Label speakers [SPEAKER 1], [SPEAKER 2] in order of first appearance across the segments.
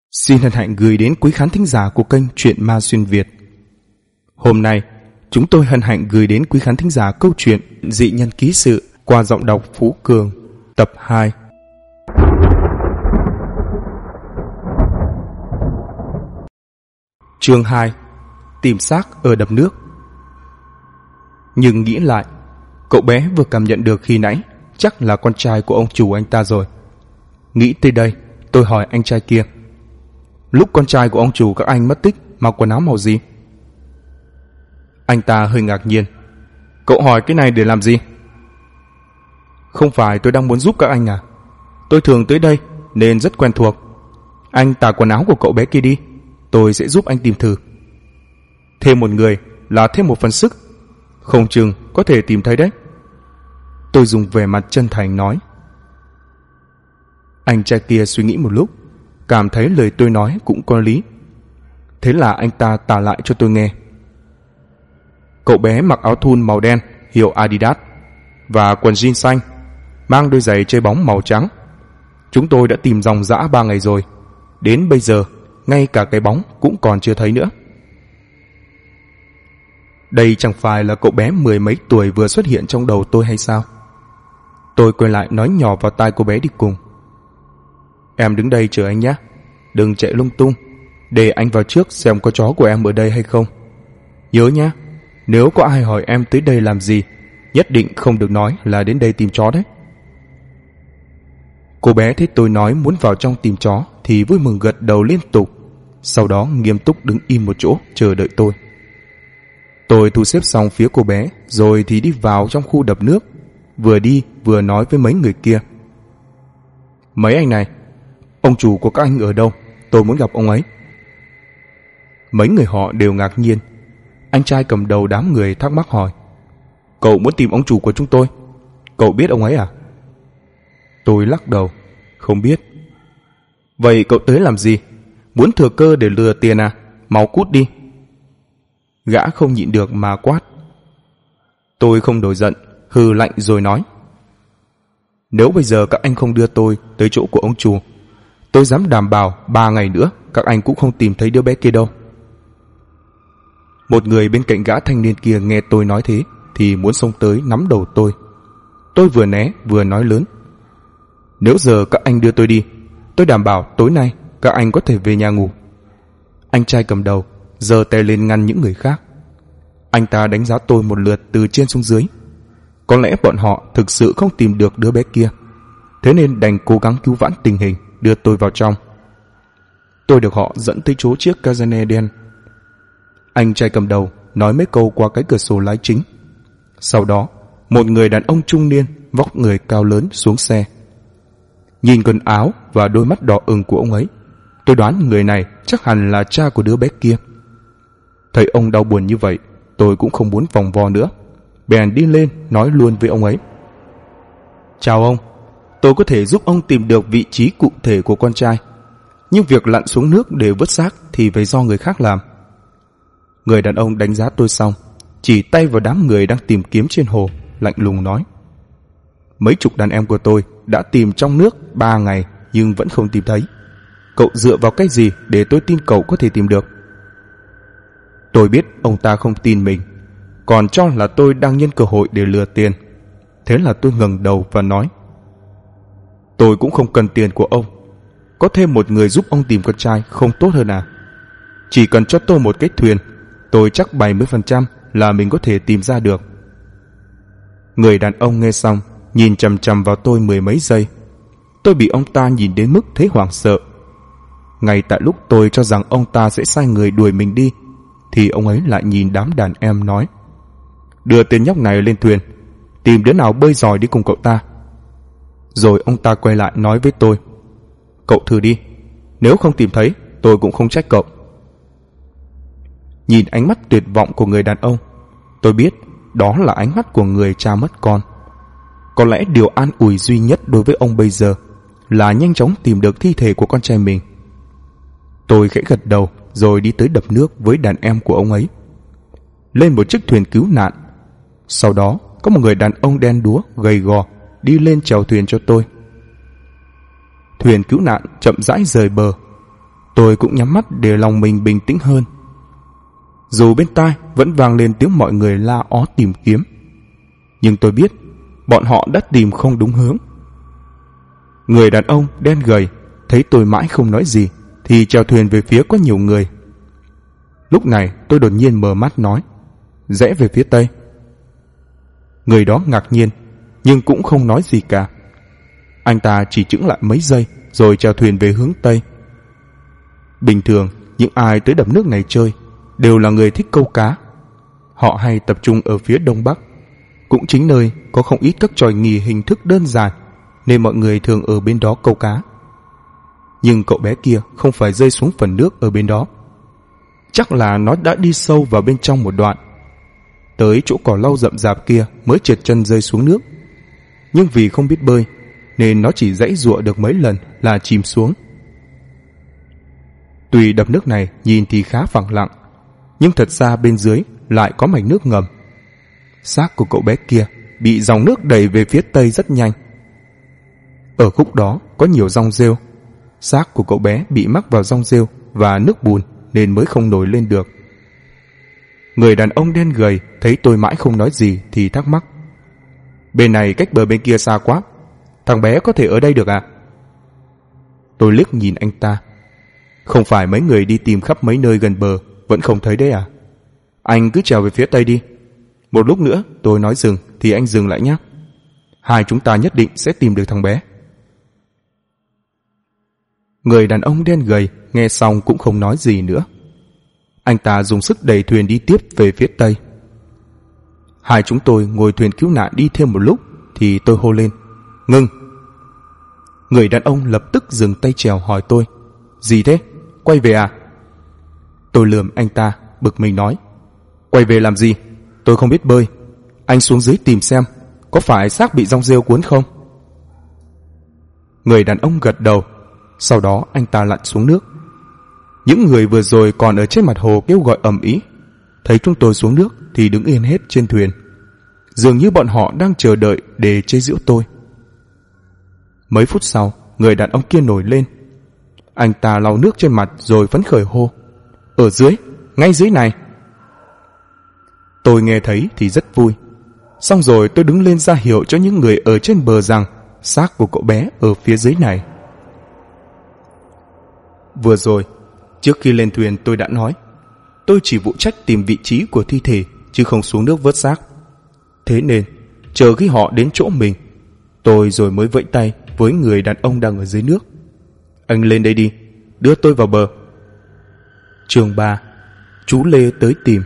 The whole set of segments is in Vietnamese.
[SPEAKER 1] Xin hân hạnh gửi đến quý khán thính giả của kênh Truyện Ma Xuyên Việt. Hôm nay, chúng tôi hân hạnh gửi đến quý khán thính giả câu chuyện Dị Nhân Ký Sự qua giọng đọc Phú Cường, tập 2. Chương 2. Tìm xác ở đập nước. Nhưng nghĩ lại, cậu bé vừa cảm nhận được khi nãy chắc là con trai của ông chủ anh ta rồi. Nghĩ tới đây, tôi hỏi anh trai kia: lúc con trai của ông chủ các anh mất tích mặc quần áo màu gì? Anh ta hơi ngạc nhiên. Cậu hỏi cái này để làm gì? Không phải tôi đang muốn giúp các anh à? Tôi thường tới đây nên rất quen thuộc. Anh tả quần áo của cậu bé kia đi, tôi sẽ giúp anh tìm thử. Thêm một người là thêm một phần sức, không chừng có thể tìm thấy đấy. Tôi dùng vẻ mặt chân thành nói. Anh trai kia suy nghĩ một lúc, cảm thấy lời tôi nói cũng có lý. Thế là anh ta tả lại cho tôi nghe. Cậu bé mặc áo thun màu đen hiệu Adidas và quần jean xanh, mang đôi giày chơi bóng màu trắng. Chúng tôi đã tìm ròng rã 3 ngày rồi, đến bây giờ ngay cả cái bóng cũng còn chưa thấy nữa. Đây chẳng phải là cậu bé 10 mấy tuổi vừa xuất hiện trong đầu tôi hay sao? Tôi quay lại nói nhỏ vào tai cô bé đi cùng. Em đứng đây chờ anh nhé, đừng chạy lung tung, để anh vào trước xem có chó của em ở đây hay không. Nhớ nhé, nếu có ai hỏi em tới đây làm gì, nhất định không được nói là đến đây tìm chó đấy. Cô bé thấy tôi nói muốn vào trong tìm chó thì vui mừng gật đầu liên tục, sau đó nghiêm túc đứng im một chỗ chờ đợi tôi. Tôi thu xếp xong phía cô bé rồi thì đi vào trong khu đập nước, vừa đi vừa nói với mấy người kia. Mấy anh này, ông chủ của các anh ở đâu? Tôi muốn gặp ông ấy. Mấy người họ đều ngạc nhiên. Anh trai cầm đầu đám người thắc mắc hỏi: Cậu muốn tìm ông chủ của chúng tôi? Cậu biết ông ấy à? Tôi lắc đầu: Không biết. Vậy cậu tới làm gì? Muốn thừa cơ để lừa tiền à? Mau cút đi. Gã không nhịn được mà quát. Tôi không nổi giận, hừ lạnh rồi nói: Nếu bây giờ các anh không đưa tôi tới chỗ của ông chủ, tôi dám đảm bảo 3 ngày nữa các anh cũng không tìm thấy đứa bé kia đâu. Một người bên cạnh gã thanh niên kia nghe tôi nói thế thì muốn xông tới nắm đầu tôi. Tôi vừa né vừa nói lớn: Nếu giờ các anh đưa tôi đi, tôi đảm bảo tối nay các anh có thể về nhà ngủ. Anh trai cầm đầu giơ tay lên ngăn những người khác. Anh ta đánh giá tôi một lượt từ trên xuống dưới. Có lẽ bọn họ thực sự không tìm được đứa bé kia, thế nên đành cố gắng cứu vãn tình hình, đưa tôi vào trong. Tôi được họ dẫn tới chỗ chiếc Cayenne đen. Anh trai cầm đầu nói mấy câu qua cái cửa sổ lái chính. Sau đó, một người đàn ông trung niên vóc người cao lớn xuống xe. Nhìn quần áo và đôi mắt đỏ ửng của ông ấy, tôi đoán người này chắc hẳn là cha của đứa bé kia. Thấy ông đau buồn như vậy, tôi cũng không muốn vòng vo nữa, bèn đi lên nói luôn với ông ấy: Chào ông, tôi có thể giúp ông tìm được vị trí cụ thể của con trai, nhưng việc lặn xuống nước để vớt xác thì phải do người khác làm. Người đàn ông đánh giá tôi xong, chỉ tay vào đám người đang tìm kiếm trên hồ, lạnh lùng nói: Mấy chục đàn em của tôi đã tìm trong nước 3 ngày nhưng vẫn không tìm thấy. Cậu dựa vào cái gì để tôi tin cậu có thể tìm được? Tôi biết ông ta không tin mình, còn cho là tôi đang nhân cơ hội để lừa tiền. Thế là tôi ngẩng đầu và nói: Tôi cũng không cần tiền của ông. Có thêm một người giúp ông tìm con trai không tốt hơn à? Chỉ cần cho tôi một cái thuyền, tôi chắc 70% là mình có thể tìm ra được. Người đàn ông nghe xong nhìn chằm chằm vào tôi 10 mấy giây. Tôi bị ông ta nhìn đến mức thấy hoảng sợ. Ngay tại lúc tôi cho rằng ông ta sẽ sai người đuổi mình đi, thì ông ấy lại nhìn đám đàn em nói: Đưa tên nhóc này lên thuyền, tìm đứa nào bơi giỏi đi cùng cậu ta. Rồi ông ta quay lại nói với tôi: Cậu thử đi, nếu không tìm thấy tôi cũng không trách cậu. Nhìn ánh mắt tuyệt vọng của người đàn ông, tôi biết đó là ánh mắt của người cha mất con. Có lẽ điều an ủi duy nhất đối với ông bây giờ là nhanh chóng tìm được thi thể của con trai mình. Tôi khẽ gật đầu rồi đi tới đập nước với đàn em của ông ấy, lên một chiếc thuyền cứu nạn. Sau đó có một người đàn ông đen đúa gầy gò đi lên chèo thuyền cho tôi. Thuyền cứu nạn chậm rãi rời bờ. Tôi cũng nhắm mắt để lòng mình bình tĩnh hơn. Dù bên tai vẫn vang lên tiếng mọi người la ó tìm kiếm, nhưng tôi biết bọn họ đã tìm không đúng hướng. Người đàn ông đen gầy thấy tôi mãi không nói gì thì chèo thuyền về phía có nhiều người. Lúc này tôi đột nhiên mở mắt nói: rẽ về phía tây. Người đó ngạc nhiên nhưng cũng không nói gì cả. Anh ta chỉ chững lại mấy giây rồi chèo thuyền về hướng tây. Bình thường những ai tới đập nước này chơi đều là người thích câu cá. Họ hay tập trung ở phía đông bắc, cũng chính nơi có không ít các trò nghỉ hình thức đơn giản, nên mọi người thường ở bên đó câu cá. Nhưng cậu bé kia không phải rơi xuống phần nước ở bên đó. Chắc là nó đã đi sâu vào bên trong một đoạn, tới chỗ cỏ lau rậm rạp kia mới trượt chân rơi xuống nước. Nhưng vì không biết bơi nên nó chỉ giãy giụa được mấy lần là chìm xuống. Tuy đập nước này nhìn thì khá phẳng lặng, nhưng thật ra bên dưới lại có mạch nước ngầm. Xác của cậu bé kia bị dòng nước đẩy về phía tây rất nhanh. Ở khúc đó có nhiều rong rêu. Xác của cậu bé bị mắc vào rong rêu và nước bùn nên mới không nổi lên được. Người đàn ông đen gầy thấy tôi mãi không nói gì thì thắc mắc: bên này cách bờ bên kia xa quá, thằng bé có thể ở đây được à? Tôi liếc nhìn anh ta. Không phải mấy người đi tìm khắp mấy nơi gần bờ vẫn không thấy đấy à? Anh cứ trèo về phía tây đi. Một lúc nữa tôi nói dừng thì anh dừng lại nhé. Hai chúng ta nhất định sẽ tìm được thằng bé. Người đàn ông đen gầy nghe xong cũng không nói gì nữa. Anh ta dùng sức đẩy thuyền đi tiếp về phía tây. Hai chúng tôi ngồi thuyền cứu nạn đi thêm một lúc thì tôi hô lên: ngưng! Người đàn ông lập tức dừng tay chèo hỏi tôi: gì thế? Quay về à? Tôi lườm anh ta, bực mình nói: quay về làm gì? Tôi không biết bơi. Anh xuống dưới tìm xem có phải xác bị rong rêu cuốn không. Người đàn ông gật đầu. Sau đó anh ta lặn xuống nước. Những người vừa rồi còn ở trên mặt hồ kêu gọi ầm ĩ, thấy chúng tôi xuống nước thì đứng yên hết trên thuyền. Dường như bọn họ đang chờ đợi để chế giễu tôi. Mấy phút sau, người đàn ông kia nổi lên. Anh ta lau nước trên mặt rồi phấn khởi hô: ở dưới, ngay dưới này. Tôi nghe thấy thì rất vui. Xong rồi tôi đứng lên ra hiệu cho những người ở trên bờ rằng xác của cậu bé ở phía dưới này. Vừa rồi, trước khi lên thuyền tôi đã nói tôi chỉ phụ trách tìm vị trí của thi thể chứ không xuống nước vớt xác. Thế nên chờ khi họ đến chỗ mình, tôi rồi mới vẫy tay với người đàn ông đang ở dưới nước: anh lên đây đi, đưa tôi vào bờ. Chương 3: Chú Lê tới tìm.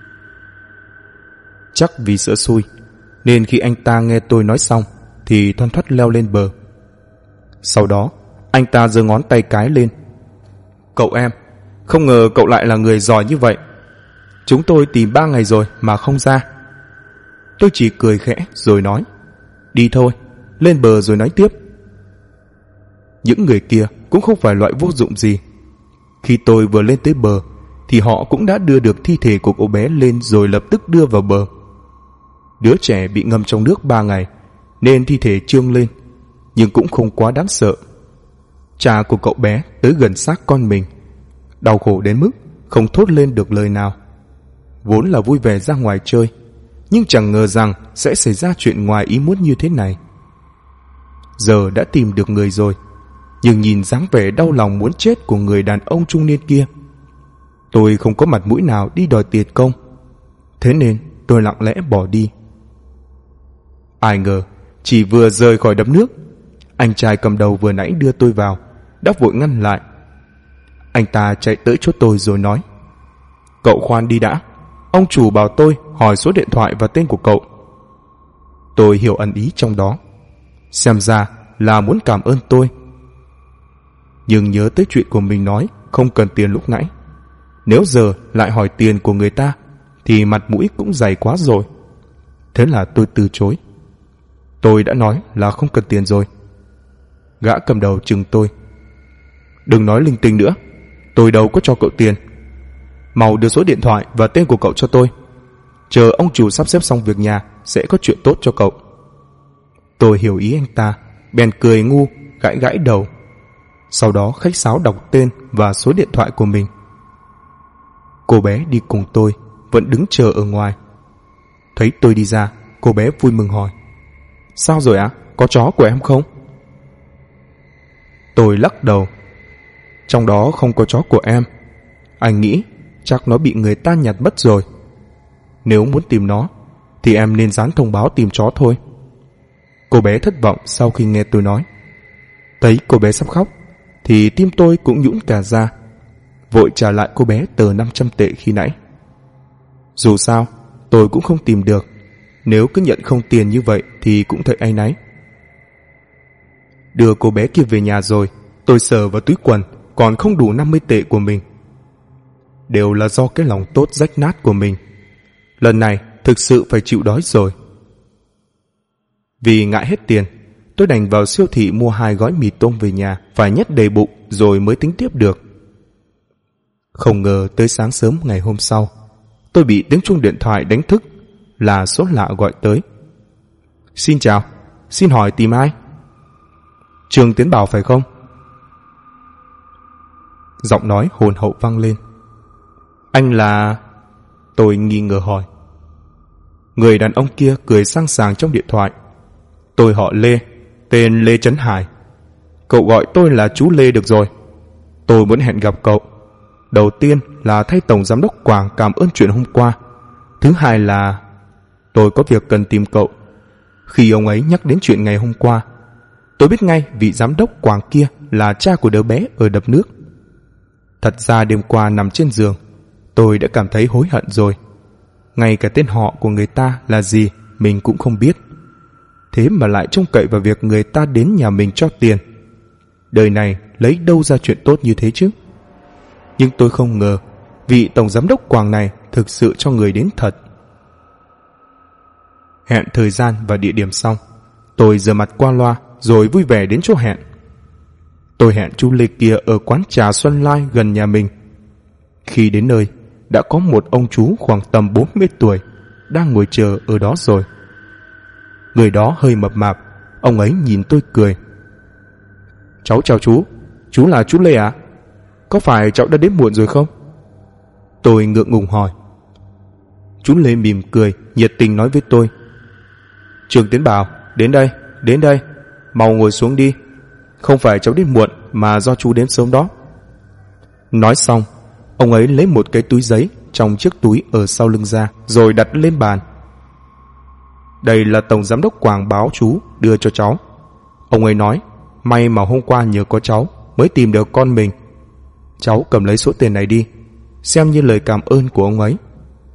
[SPEAKER 1] Chắc vì sợ xui nên khi anh ta nghe tôi nói xong thì thoăn thoắt leo lên bờ. Sau đó anh ta giơ ngón tay cái lên: cậu em, không ngờ cậu lại là người giỏi như vậy. Chúng tôi tìm 3 ngày rồi mà không ra. Tôi chỉ cười khẽ rồi nói: đi thôi, lên bờ rồi nói tiếp. Những người kia cũng không phải loại vô dụng gì. Khi tôi vừa lên tới bờ thì họ cũng đã đưa được thi thể của cậu bé lên rồi lập tức đưa vào bờ. Đứa trẻ bị ngâm trong nước 3 ngày nên thi thể trương lên, nhưng cũng không quá đáng sợ. Cha của cậu bé tới gần xác con mình, đau khổ đến mức không thốt lên được lời nào. Vốn là vui vẻ ra ngoài chơi, nhưng chẳng ngờ rằng sẽ xảy ra chuyện ngoài ý muốn như thế này. Giờ đã tìm được người rồi, nhưng nhìn dáng vẻ đau lòng muốn chết của người đàn ông trung niên kia, tôi không có mặt mũi nào đi đòi tiền công. Thế nên tôi lặng lẽ bỏ đi. Ai ngờ chỉ vừa rời khỏi đập nước, anh trai cầm đầu vừa nãy đưa tôi vào đã vội ngăn lại. Anh ta chạy tới chỗ tôi rồi nói: cậu khoan đi đã, ông chủ bảo tôi hỏi số điện thoại và tên của cậu. Tôi hiểu ẩn ý trong đó, xem ra là muốn cảm ơn tôi. Nhưng nhớ tới chuyện của mình nói không cần tiền lúc nãy, nếu giờ lại hỏi tiền của người ta thì mặt mũi cũng dày quá rồi. Thế là tôi từ chối. Tôi đã nói là không cần tiền rồi. Gã cầm đầu chừng tôi: đừng nói linh tinh nữa, tôi đâu có cho cậu tiền. Mau đưa số điện thoại và tên của cậu cho tôi. Chờ ông chủ sắp xếp xong việc nhà sẽ có chuyện tốt cho cậu. Tôi hiểu ý anh ta, bèn cười ngu, gãi gãi đầu. Sau đó khách sáo đọc tên và số điện thoại của mình. Cô bé đi cùng tôi vẫn đứng chờ ở ngoài. Thấy tôi đi ra, cô bé vui mừng hỏi: Sao rồi ạ? Có chó của em không? Tôi lắc đầu: Trong đó không có chó của em. Anh nghĩ chắc nó bị người ta nhặt mất rồi. Nếu muốn tìm nó thì em nên dán thông báo tìm chó thôi. Cô bé thất vọng sau khi nghe tôi nói. Thấy cô bé sắp khóc thì tim tôi cũng nhũn cả ra, vội trả lại cô bé tờ 500 tệ khi nãy. Dù sao tôi cũng không tìm được, nếu cứ nhận không tiền như vậy thì cũng thấy áy náy. Đưa cô bé kia về nhà rồi, tôi sờ vào túi quần còn không đủ 50 tệ của mình. Đều là do cái lòng tốt rách nát của mình. Lần này thực sự phải chịu đói rồi. Vì ngại hết tiền, tôi đành vào siêu thị mua 2 gói mì tôm về nhà, phải nhét đầy bụng rồi mới tính tiếp được. Không ngờ tới sáng sớm ngày hôm sau, tôi bị tiếng chuông điện thoại đánh thức, là số lạ gọi tới. Xin chào, xin hỏi tìm ai? Trương Tiến Bảo phải không? Giọng nói hồn hậu vang lên. Anh là... Tôi nghi ngờ hỏi. Người đàn ông kia cười sang sảng trong điện thoại. Tôi họ Lê, tên Lê Trấn Hải. Cậu gọi tôi là chú Lê được rồi. Tôi muốn hẹn gặp cậu. Đầu tiên là thay Tổng Giám đốc Quảng cảm ơn chuyện hôm qua. Thứ hai là tôi có việc cần tìm cậu. Khi ông ấy nhắc đến chuyện ngày hôm qua, tôi biết ngay vị giám đốc Quảng kia là cha của đứa bé ở đập nước. Thật ra đêm qua nằm trên giường, tôi đã cảm thấy hối hận rồi. Ngay cả tên họ của người ta là gì mình cũng không biết. Thế mà lại trông cậy vào việc người ta đến nhà mình cho tiền. Đời này lấy đâu ra chuyện tốt như thế chứ? Nhưng tôi không ngờ vị Tổng Giám đốc Quảng này thực sự cho người đến thật. Hẹn thời gian và địa điểm xong, tôi rửa mặt qua loa rồi vui vẻ đến chỗ hẹn. Tôi hẹn chú Lê kia ở quán trà Xuân Lai gần nhà mình. Khi đến nơi, đã có một ông chú khoảng tầm 40 tuổi đang ngồi chờ ở đó rồi. Người đó hơi mập mạp, ông ấy nhìn tôi cười. Cháu chào chú là chú Lê à? Có phải cháu đã đến muộn rồi không? Tôi ngượng ngùng hỏi. Chú Lê mỉm cười, nhiệt tình nói với tôi. Trương Tiến Bảo, đến đây, mau ngồi xuống đi. Không phải cháu đến muộn mà do chú đến sớm đó. Nói xong, ông ấy lấy một cái túi giấy trong chiếc túi ở sau lưng ra, rồi đặt lên bàn. Đây là Tổng Giám đốc Quảng báo chú đưa cho cháu. Ông ấy nói, may mà hôm qua nhờ có cháu mới tìm được con mình. Cháu cầm lấy số tiền này đi, xem như lời cảm ơn của ông ấy.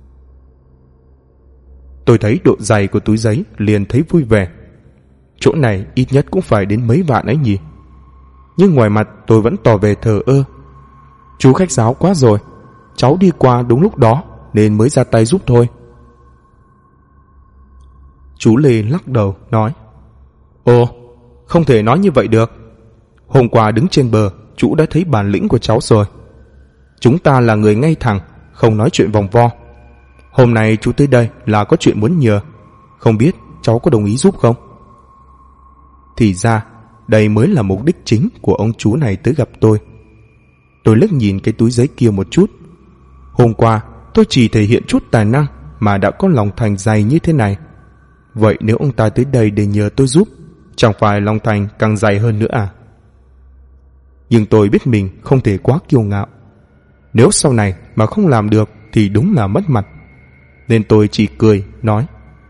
[SPEAKER 1] Tôi thấy độ dày của túi giấy liền thấy vui vẻ. Chỗ này ít nhất cũng phải đến mấy vạn ấy nhỉ. Nhưng ngoài mặt tôi vẫn tỏ vẻ thờ ơ. Chú khách sáo quá rồi, cháu đi qua đúng lúc đó nên mới ra tay giúp thôi. Chú Lê lắc đầu nói. Ồ, không thể nói như vậy được. Hôm qua đứng trên bờ, chú đã thấy bản lĩnh của cháu rồi. Chúng ta là người ngay thẳng, không nói chuyện vòng vo. Hôm nay chú tới đây là có chuyện muốn nhờ. Không biết cháu có đồng ý giúp không? Thì ra đây mới là mục đích chính của ông chú này tới gặp tôi. Tôi liếc nhìn cái túi giấy kia một chút. Hôm qua tôi chỉ thể hiện chút tài năng mà đã có lòng thành dày như thế này. Vậy nếu ông ta tới đây để nhờ tôi giúp, chẳng phải lòng thành càng dày hơn nữa à? Nhưng tôi biết mình không thể quá kiêu ngạo. Nếu sau này mà không làm được thì đúng là mất mặt. Nên tôi chỉ cười nói.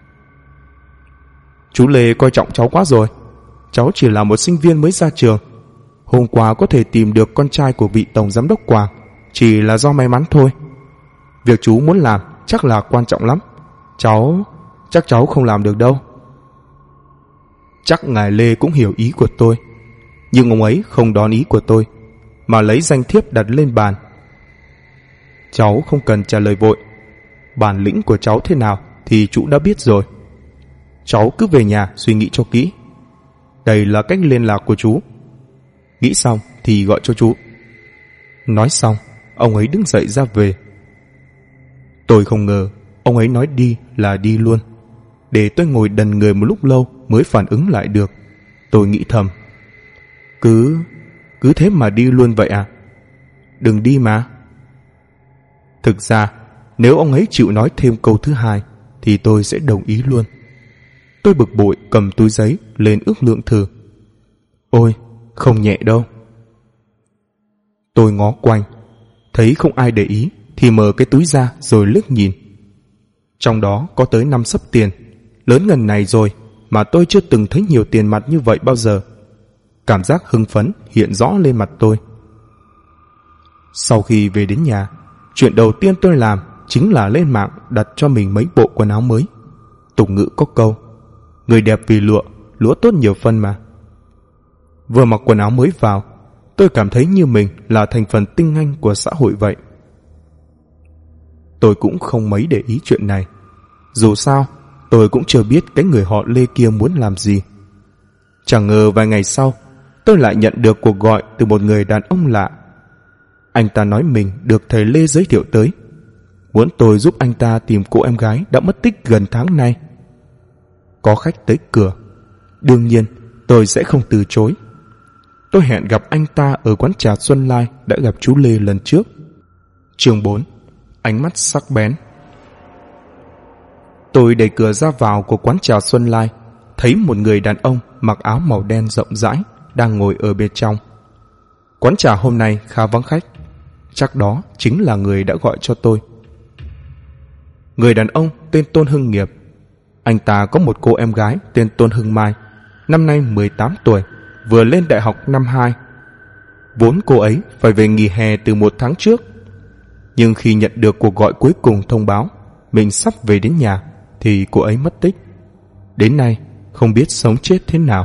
[SPEAKER 1] Chú Lê coi trọng cháu quá rồi. Cháu chỉ là một sinh viên mới ra trường. Hôm qua có thể tìm được con trai của vị Tổng Giám đốc Quảng chỉ là do may mắn thôi. Việc chú muốn làm chắc là quan trọng lắm. Chắc cháu không làm được đâu. Chắc ngài Lê cũng hiểu ý của tôi. Nhưng ông ấy không đón ý của tôi, mà lấy danh thiếp đặt lên bàn. Cháu không cần trả lời vội. Bản lĩnh của cháu thế nào thì chú đã biết rồi. Cháu cứ về nhà suy nghĩ cho kỹ. Đây là cách liên lạc của chú. Nghĩ xong thì gọi cho chú. Nói xong, ông ấy đứng dậy ra về. Tôi không ngờ ông ấy nói đi là đi luôn. Để tôi ngồi đần người một lúc lâu mới phản ứng lại được. Tôi nghĩ thầm, cứ thế mà đi luôn vậy à? Đừng đi mà. Thực ra, nếu ông ấy chịu nói thêm câu thứ hai thì tôi sẽ đồng ý luôn. Tôi bực bội cầm túi giấy lên ước lượng thử. Ôi, không nhẹ đâu. Tôi ngó quanh, thấy không ai để ý thì mở cái túi ra rồi liếc nhìn. Trong đó có tới 5 xấp tiền, lớn ngần này rồi mà tôi chưa từng thấy nhiều tiền mặt như vậy bao giờ. Cảm giác hưng phấn hiện rõ lên mặt tôi. Sau khi về đến nhà, chuyện đầu tiên tôi làm chính là lên mạng đặt cho mình mấy bộ quần áo mới. Tục ngữ có câu, người đẹp vì lụa, lúa tốt nhiều phân mà. Vừa mặc quần áo mới vào, tôi cảm thấy như mình là thành phần tinh anh của xã hội vậy. Tôi cũng không mấy để ý chuyện này. Dù sao, tôi cũng chưa biết cái người họ Lê kia muốn làm gì. Chẳng ngờ vài ngày sau, tôi lại nhận được cuộc gọi từ một người đàn ông lạ. Anh ta nói mình được thầy Lê giới thiệu tới, muốn tôi giúp anh ta tìm cô em gái đã mất tích gần tháng nay. Có khách tới cửa, đương nhiên tôi sẽ không từ chối. Tôi hẹn gặp anh ta ở quán trà Xuân Lai đã gặp chú Lê lần trước. Chương 4. Ánh mắt sắc bén. Tôi đẩy cửa ra vào của quán trà Xuân Lai, thấy một người đàn ông mặc áo màu đen rộng rãi đang ngồi ở bên trong. Quán trà hôm nay khá vắng khách, chắc đó chính là người đã gọi cho tôi. Người đàn ông tên Tôn Hưng Nghiệp. Anh ta có một cô em gái tên Tôn Hưng Mai, năm nay 18 tuổi, vừa lên đại học năm 2. Vốn cô ấy phải về nghỉ hè từ 1 tháng trước, nhưng khi nhận được cuộc gọi cuối cùng thông báo mình sắp về đến nhà thì cô ấy mất tích. Đến nay không biết sống chết thế nào.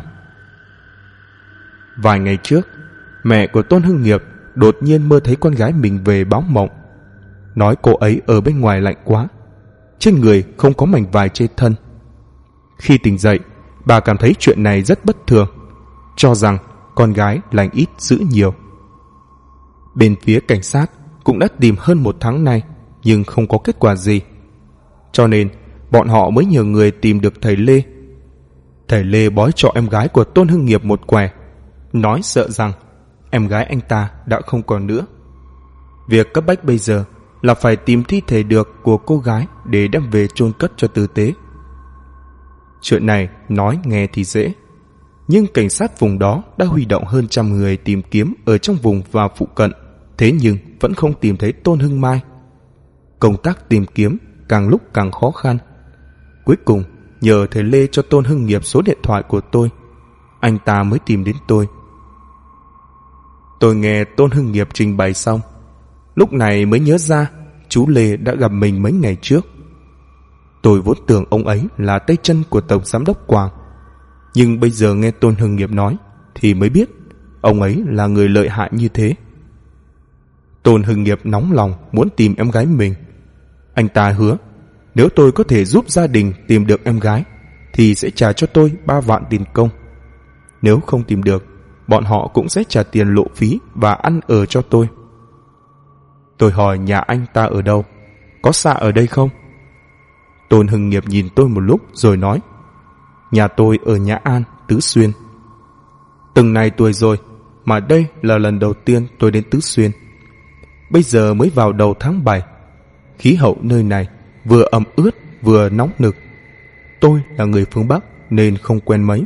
[SPEAKER 1] Vài ngày trước, mẹ của Tôn Hưng Nghiệp đột nhiên mơ thấy con gái mình về báo mộng, nói cô ấy ở bên ngoài lạnh quá, trên người không có mảnh vải che thân. Khi tỉnh dậy, bà cảm thấy chuyện này rất bất thường, cho rằng con gái lành ít dữ nhiều. Bên phía cảnh sát cũng đã tìm hơn 1 tháng nay nhưng không có kết quả gì, cho nên bọn họ mới nhờ người tìm được thầy Lê. Thầy Lê bói cho em gái của Tôn Hưng Nghiệp một quẻ, nói sợ rằng em gái anh ta đã không còn nữa. Việc cấp bách bây giờ là phải tìm thi thể được của cô gái để đem về chôn cất cho tử tế. Chuyện này nói nghe thì dễ, nhưng cảnh sát vùng đó đã huy động hơn 100 người tìm kiếm ở trong vùng và phụ cận, thế nhưng vẫn không tìm thấy Tôn Hưng Mai. Công tác tìm kiếm càng lúc càng khó khăn. Cuối cùng nhờ thầy Lê cho Tôn Hưng Nghiệp số điện thoại của tôi, anh ta mới tìm đến tôi. Tôi nghe Tôn Hưng Nghiệp trình bày xong, lúc này mới nhớ ra chú Lê đã gặp mình mấy ngày trước. Tôi vốn tưởng ông ấy là tay chân của Tổng Giám đốc Quảng, nhưng bây giờ nghe Tôn Hưng Nghiệp nói thì mới biết ông ấy là người lợi hại như thế. Tôn Hưng Nghiệp nóng lòng muốn tìm em gái mình. Anh ta hứa nếu tôi có thể giúp gia đình tìm được em gái thì sẽ trả cho tôi 3 vạn tiền công. Nếu không tìm được, bọn họ cũng sẽ trả tiền lộ phí và ăn ở cho tôi. Tôi hỏi nhà anh ta ở đâu, có xa ở đây không? Tôn Hưng Nghiệp nhìn tôi một lúc rồi nói, nhà tôi ở Nhã An, Tứ Xuyên. Từng này tuổi rồi mà đây là lần đầu tiên tôi đến Tứ Xuyên. Bây giờ mới vào đầu tháng 7, khí hậu nơi này vừa ẩm ướt vừa nóng nực. Tôi là người phương Bắc nên không quen mấy.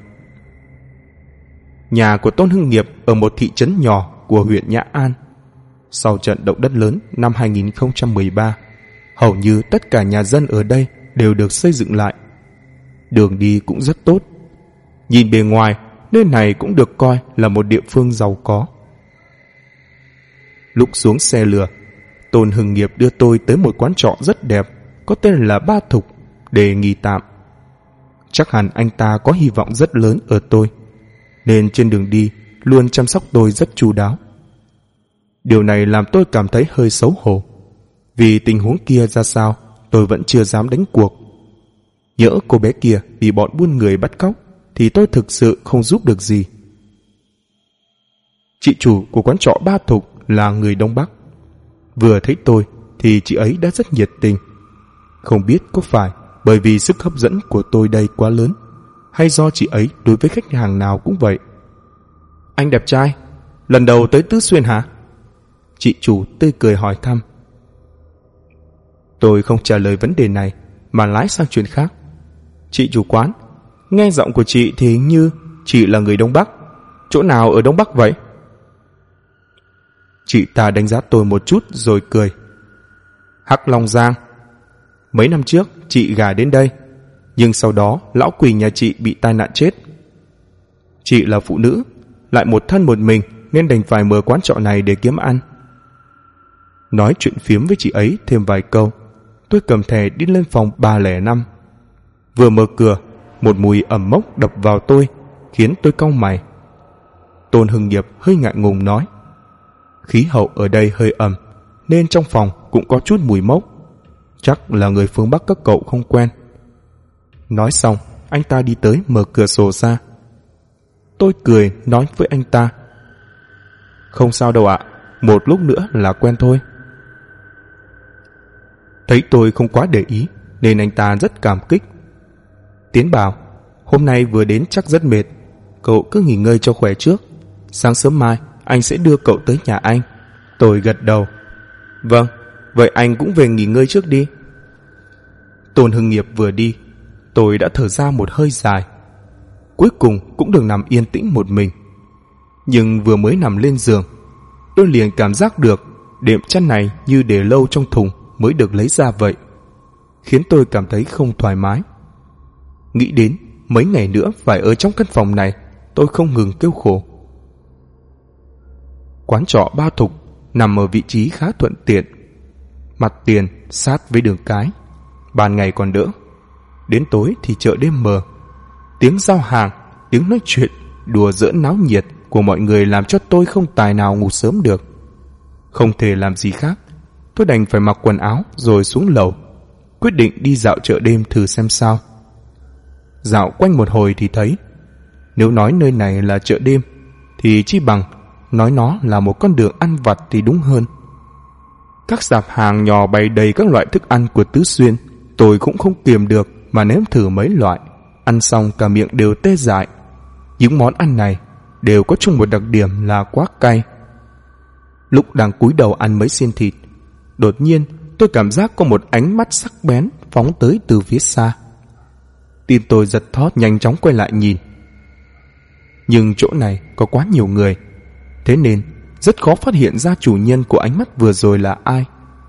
[SPEAKER 1] Nhà của Tôn Hưng Nghiệp ở một thị trấn nhỏ của huyện Nhã An. Sau trận động đất lớn năm 2013, hầu như tất cả nhà dân ở đây đều được xây dựng lại. Đường đi cũng rất tốt. Nhìn bề ngoài, nơi này cũng được coi là một địa phương giàu có. Lúc xuống xe lửa, Tôn Hưng Nghiệp đưa tôi tới một quán trọ rất đẹp, có tên là Ba Thục, để nghỉ tạm. Chắc hẳn anh ta có hy vọng rất lớn ở tôi, nên trên đường đi luôn chăm sóc tôi rất chu đáo. Điều này làm tôi cảm thấy hơi xấu hổ, vì tình huống kia ra sao tôi vẫn chưa dám đánh cuộc. Nhỡ cô bé kia bị bọn buôn người bắt cóc thì tôi thực sự không giúp được gì. Chị chủ của quán trọ Ba Thục là người Đông Bắc. Vừa thấy tôi thì chị ấy đã rất nhiệt tình. Không biết có phải bởi vì sức hấp dẫn của tôi đây quá lớn, hay do chị ấy đối với khách hàng nào cũng vậy. Anh đẹp trai, lần đầu tới Tứ Xuyên hả? Chị chủ tươi cười hỏi thăm. Tôi không trả lời vấn đề này mà lái sang chuyện khác. Chị chủ quán, nghe giọng của chị thì hình như chị là người Đông Bắc. Chỗ nào ở Đông Bắc vậy? Chị ta đánh giá tôi một chút rồi cười. Hắc Long Giang. Mấy năm trước chị gả đến đây, nhưng sau đó lão Quỳ nhà chị bị tai nạn chết. Chị là phụ nữ, lại một thân một mình, nên đành phải mở quán trọ này để kiếm ăn. Nói chuyện phiếm với chị ấy thêm vài câu, tôi cầm thẻ đi lên phòng 305. Vừa mở cửa, một mùi ẩm mốc đập vào tôi, khiến tôi cau mày. Tôn Hưng Nghiệp hơi ngại ngùng nói, khí hậu ở đây hơi ẩm, nên trong phòng cũng có chút mùi mốc. Chắc là người phương Bắc các cậu không quen. Nói xong, anh ta đi tới mở cửa sổ ra. Tôi cười nói với anh ta, không sao đâu ạ, một lúc nữa là quen thôi. Thấy tôi không quá để ý, nên anh ta rất cảm kích. Tiến bảo, hôm nay vừa đến chắc rất mệt, cậu cứ nghỉ ngơi cho khỏe trước. Sáng sớm mai anh sẽ đưa cậu tới nhà anh. Tôi gật đầu. Vâng, vậy anh cũng về nghỉ ngơi trước đi. Tôn Hưng Nghiệp vừa đi, tôi đã thở ra một hơi dài. Cuối cùng cũng được nằm yên tĩnh một mình. Nhưng vừa mới nằm lên giường, tôi liền cảm giác được đệm chăn này như để lâu trong thùng mới được lấy ra vậy, khiến tôi cảm thấy không thoải mái. Nghĩ đến mấy ngày nữa phải ở trong căn phòng này, tôi không ngừng kêu khổ. Quán trọ Ba Thục nằm ở vị trí khá thuận tiện, mặt tiền sát với đường cái. Ban ngày còn đỡ, đến tối thì chợ đêm mờ. Tiếng giao hàng, tiếng nói chuyện, đùa giỡn náo nhiệt của mọi người làm cho tôi không tài nào ngủ sớm được. Không thể làm gì khác, tôi đành phải mặc quần áo rồi xuống lầu, quyết định đi dạo chợ đêm thử xem sao. Dạo quanh một hồi thì thấy, nếu nói nơi này là chợ đêm thì chi bằng nói nó là một con đường ăn vặt thì đúng hơn. Các sạp hàng nhỏ bày đầy các loại thức ăn của Tứ Xuyên, tôi cũng không kiềm được mà nếm thử mấy loại. Ăn xong cả miệng đều tê dại. Những món ăn này đều có chung một đặc điểm là quá cay. Lúc đang cúi đầu ăn mấy xiên thịt, đột nhiên tôi cảm giác có một ánh mắt sắc bén phóng tới từ phía xa. Tim tôi giật thót nhanh chóng quay lại nhìn. Nhưng chỗ này có quá nhiều người, thế nên rất khó phát hiện ra chủ nhân của ánh mắt vừa rồi là ai.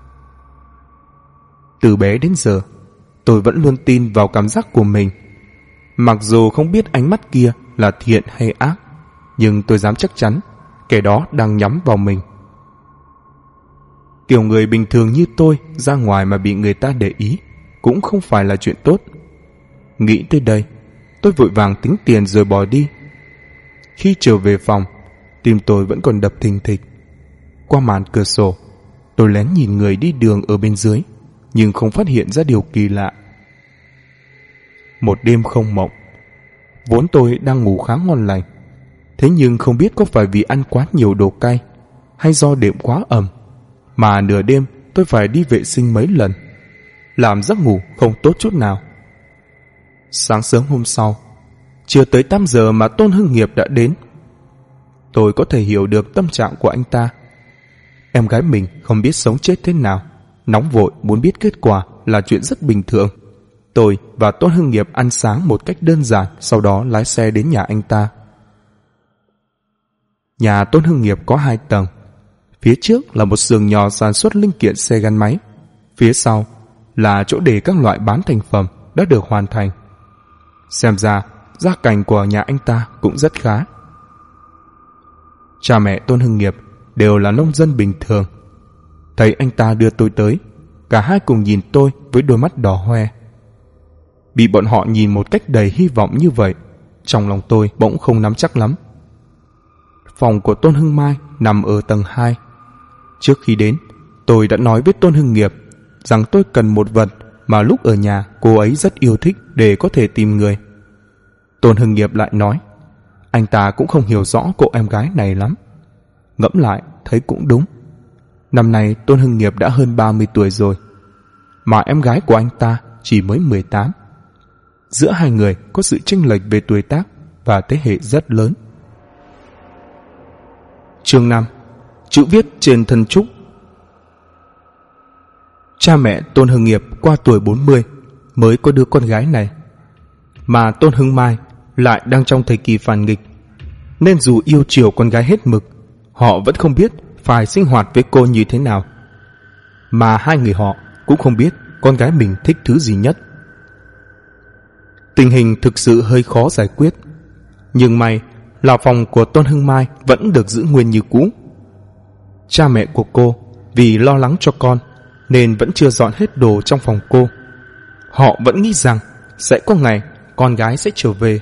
[SPEAKER 1] Từ bé đến giờ, tôi vẫn luôn tin vào cảm giác của mình. Mặc dù không biết ánh mắt kia là thiện hay ác, nhưng tôi dám chắc chắn kẻ đó đang nhắm vào mình. Kiểu người bình thường như tôi ra ngoài mà bị người ta để ý cũng không phải là chuyện tốt. Nghĩ tới đây, tôi vội vàng tính tiền rồi bỏ đi. Khi trở về phòng, tim tôi vẫn còn đập thình thịch. Qua màn cửa sổ, tôi lén nhìn người đi đường ở bên dưới, nhưng không phát hiện ra điều kỳ lạ. Một đêm không mộng. Vốn tôi đang ngủ khá ngon lành, thế nhưng không biết có phải vì ăn quá nhiều đồ cay hay do đêm quá ẩm mà nửa đêm tôi phải đi vệ sinh mấy lần, làm giấc ngủ không tốt chút nào. Sáng sớm hôm sau, chưa tới 8 giờ mà Tôn Hưng Nghiệp đã đến. Tôi có thể hiểu được tâm trạng của anh ta. Em gái mình không biết sống chết thế nào, nóng vội muốn biết kết quả là chuyện rất bình thường. Tôi và Tôn Hưng Nghiệp ăn sáng một cách đơn giản, sau đó lái xe đến nhà anh ta. Nhà Tôn Hưng Nghiệp có 2 tầng. Phía trước là một xưởng nhỏ sản xuất linh kiện xe gắn máy. Phía sau là chỗ để các loại bán thành phẩm đã được hoàn thành. Xem ra gia cảnh của nhà anh ta cũng rất khá. Cha mẹ Tôn Hưng Nghiệp đều là nông dân bình thường. Thấy anh ta đưa tôi tới, cả hai cùng nhìn tôi với đôi mắt đỏ hoe. Bị bọn họ nhìn một cách đầy hy vọng như vậy, trong lòng tôi bỗng không nắm chắc lắm. Phòng của Tôn Hưng Mai nằm ở tầng 2. Trước khi đến, tôi đã nói với Tôn Hưng Nghiệp rằng tôi cần một vật mà lúc ở nhà cô ấy rất yêu thích để có thể tìm người. Tôn Hưng Nghiệp lại nói, anh ta cũng không hiểu rõ cô em gái này lắm. Ngẫm lại thấy cũng đúng. Năm nay Tôn Hưng Nghiệp đã hơn 30 tuổi rồi, mà em gái của anh ta chỉ mới 18. Giữa hai người có sự chênh lệch về tuổi tác và thế hệ rất lớn. Chương 5. Chữ viết trên thân trúc. Cha mẹ Tôn Hưng Nghiệp qua tuổi 40 mới có đứa con gái này, mà Tôn Hưng Mai lại đang trong thời kỳ phản nghịch, nên dù yêu chiều con gái hết mực, họ vẫn không biết phải sinh hoạt với cô như thế nào. Mà hai người họ cũng không biết con gái mình thích thứ gì nhất. Tình hình thực sự hơi khó giải quyết, nhưng may là phòng của Tôn Hưng Mai vẫn được giữ nguyên như cũ. Cha mẹ của cô vì lo lắng cho con nên vẫn chưa dọn hết đồ trong phòng cô. Họ vẫn nghĩ rằng sẽ có ngày con gái sẽ trở về.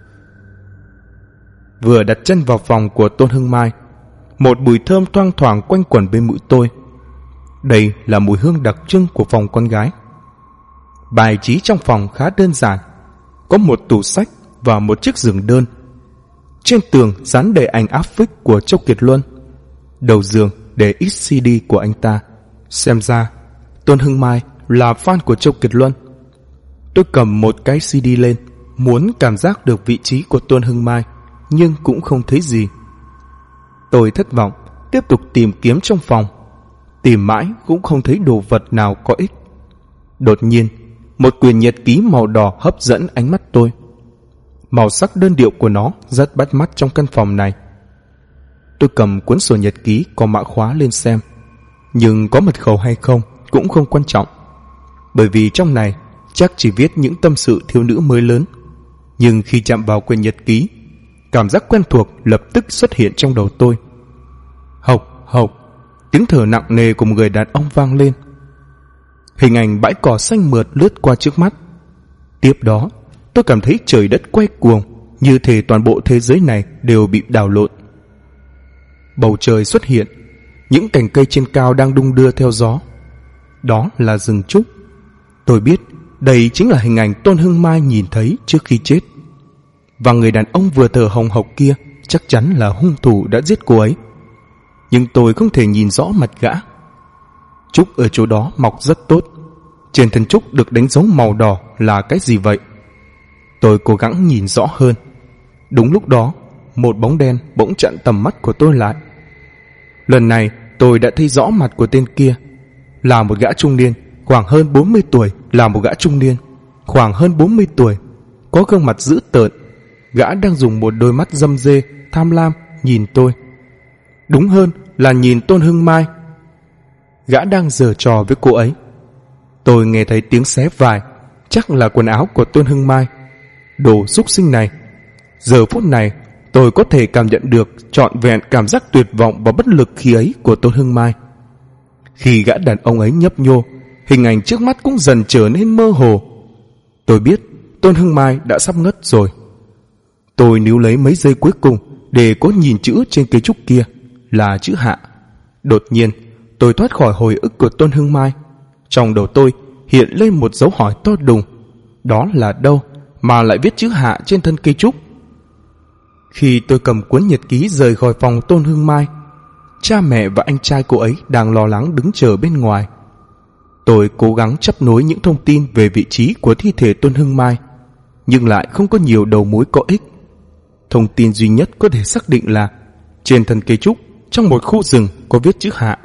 [SPEAKER 1] Vừa đặt chân vào phòng của Tôn Hưng Mai, một mùi thơm thoang thoảng quanh quẩn bên mũi tôi. Đây là mùi hương đặc trưng của phòng con gái. Bài trí trong phòng khá đơn giản, có một tủ sách và một chiếc giường đơn. Trên tường dán đầy ảnh áp phích của Châu Kiệt Luân. Đầu giường để ít CD của anh ta. Xem ra Tôn Hưng Mai là fan của Châu Kiệt Luân. Tôi cầm một cái CD lên, muốn cảm giác được vị trí của Tôn Hưng Mai, nhưng cũng không thấy gì. Tôi thất vọng, tiếp tục tìm kiếm trong phòng. Tìm mãi cũng không thấy đồ vật nào có ích. Đột nhiên, một quyển nhật ký màu đỏ hấp dẫn ánh mắt tôi. Màu sắc đơn điệu của nó rất bắt mắt trong căn phòng này. Tôi cầm cuốn sổ nhật ký có mã khóa lên xem, nhưng có mật khẩu hay không cũng không quan trọng, bởi vì trong này chắc chỉ viết những tâm sự thiếu nữ mới lớn. Nhưng khi chạm vào quyển nhật ký, cảm giác quen thuộc lập tức xuất hiện trong đầu tôi. Hộc hộc, tiếng thở nặng nề của một người đàn ông vang lên. Hình ảnh bãi cỏ xanh mượt lướt qua trước mắt. Tiếp đó tôi cảm thấy trời đất quay cuồng, như thể toàn bộ thế giới này đều bị đảo lộn. Bầu trời xuất hiện, những cành cây trên cao đang đung đưa theo gió. Đó là rừng trúc. Tôi biết đây chính là hình ảnh Tôn Hưng Mai nhìn thấy trước khi chết. Và người đàn ông vừa thở hồng hộc kia chắc chắn là hung thủ đã giết cô ấy. Nhưng tôi không thể nhìn rõ mặt gã. Trúc ở chỗ đó mọc rất tốt. Trên thân trúc được đánh dấu màu đỏ là cái gì vậy? Tôi cố gắng nhìn rõ hơn. Đúng lúc đó, một bóng đen bỗng chặn tầm mắt của tôi lại. Lần này tôi đã thấy rõ mặt của tên kia. Là một gã trung niên, khoảng hơn 40 tuổi. Là một gã trung niên, khoảng hơn 40 tuổi, có gương mặt dữ tợn. Gã đang dùng một đôi mắt râm rê, tham lam nhìn tôi. Đúng hơn là nhìn Tôn Hưng Mai. Gã đang giở trò với cô ấy. Tôi nghe thấy tiếng xé vải, chắc là quần áo của Tôn Hưng Mai. Đồ súc sinh này. Giờ phút này tôi có thể cảm nhận được trọn vẹn cảm giác tuyệt vọng và bất lực khi ấy của Tôn Hưng Mai. Khi gã đàn ông ấy nhấp nhô, hình ảnh trước mắt cũng dần trở nên mơ hồ. Tôi biết Tôn Hưng Mai đã sắp ngất rồi. Tôi níu lấy mấy giây cuối cùng để có nhìn chữ trên cây trúc kia là chữ Hạ. Đột nhiên tôi thoát khỏi hồi ức của Tôn Hưng Mai. Trong đầu tôi hiện lên một dấu hỏi to đùng. Đó là đâu mà lại viết chữ Hạ trên thân cây trúc? Khi tôi cầm cuốn nhật ký rời khỏi phòng Tôn Hưng Mai, cha mẹ và anh trai cô ấy đang lo lắng đứng chờ bên ngoài. Tôi cố gắng chấp nối những thông tin về vị trí của thi thể Tôn Hưng Mai, nhưng lại không có nhiều đầu mối có ích. Thông tin duy nhất có thể xác định là trên thân cây trúc trong một khu rừng có viết chữ Hạ.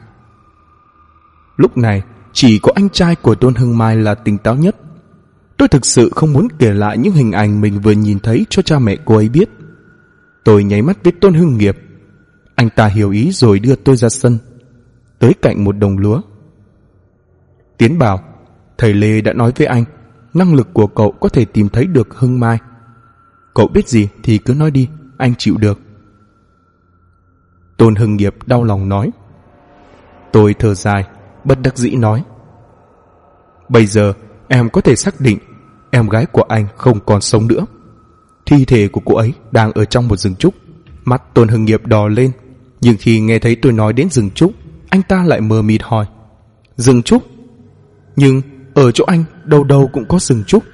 [SPEAKER 1] Lúc này chỉ có anh trai của Tôn Hưng Mai là tỉnh táo nhất. Tôi thực sự không muốn kể lại những hình ảnh mình vừa nhìn thấy cho cha mẹ cô ấy biết. Tôi nháy mắt với Tôn Hưng Nghiệp. Anh ta hiểu ý rồi đưa tôi ra sân, tới cạnh một đồng lúa. Tiến bảo, thầy Lê đã nói với anh, năng lực của cậu có thể tìm thấy được Hưng Mai. Cậu biết gì thì cứ nói đi, anh chịu được. Tôn Hưng Nghiệp đau lòng nói. Tôi thở dài, bất đắc dĩ nói. Bây giờ em có thể xác định em gái của anh không còn sống nữa. Thi thể của cô ấy đang ở trong một rừng trúc. Mắt Tôn Hưng Nghiệp đỏ lên, nhưng khi nghe thấy tôi nói đến rừng trúc, anh ta lại mờ mịt hỏi. Rừng trúc? Nhưng ở chỗ anh đâu đâu cũng có rừng trúc.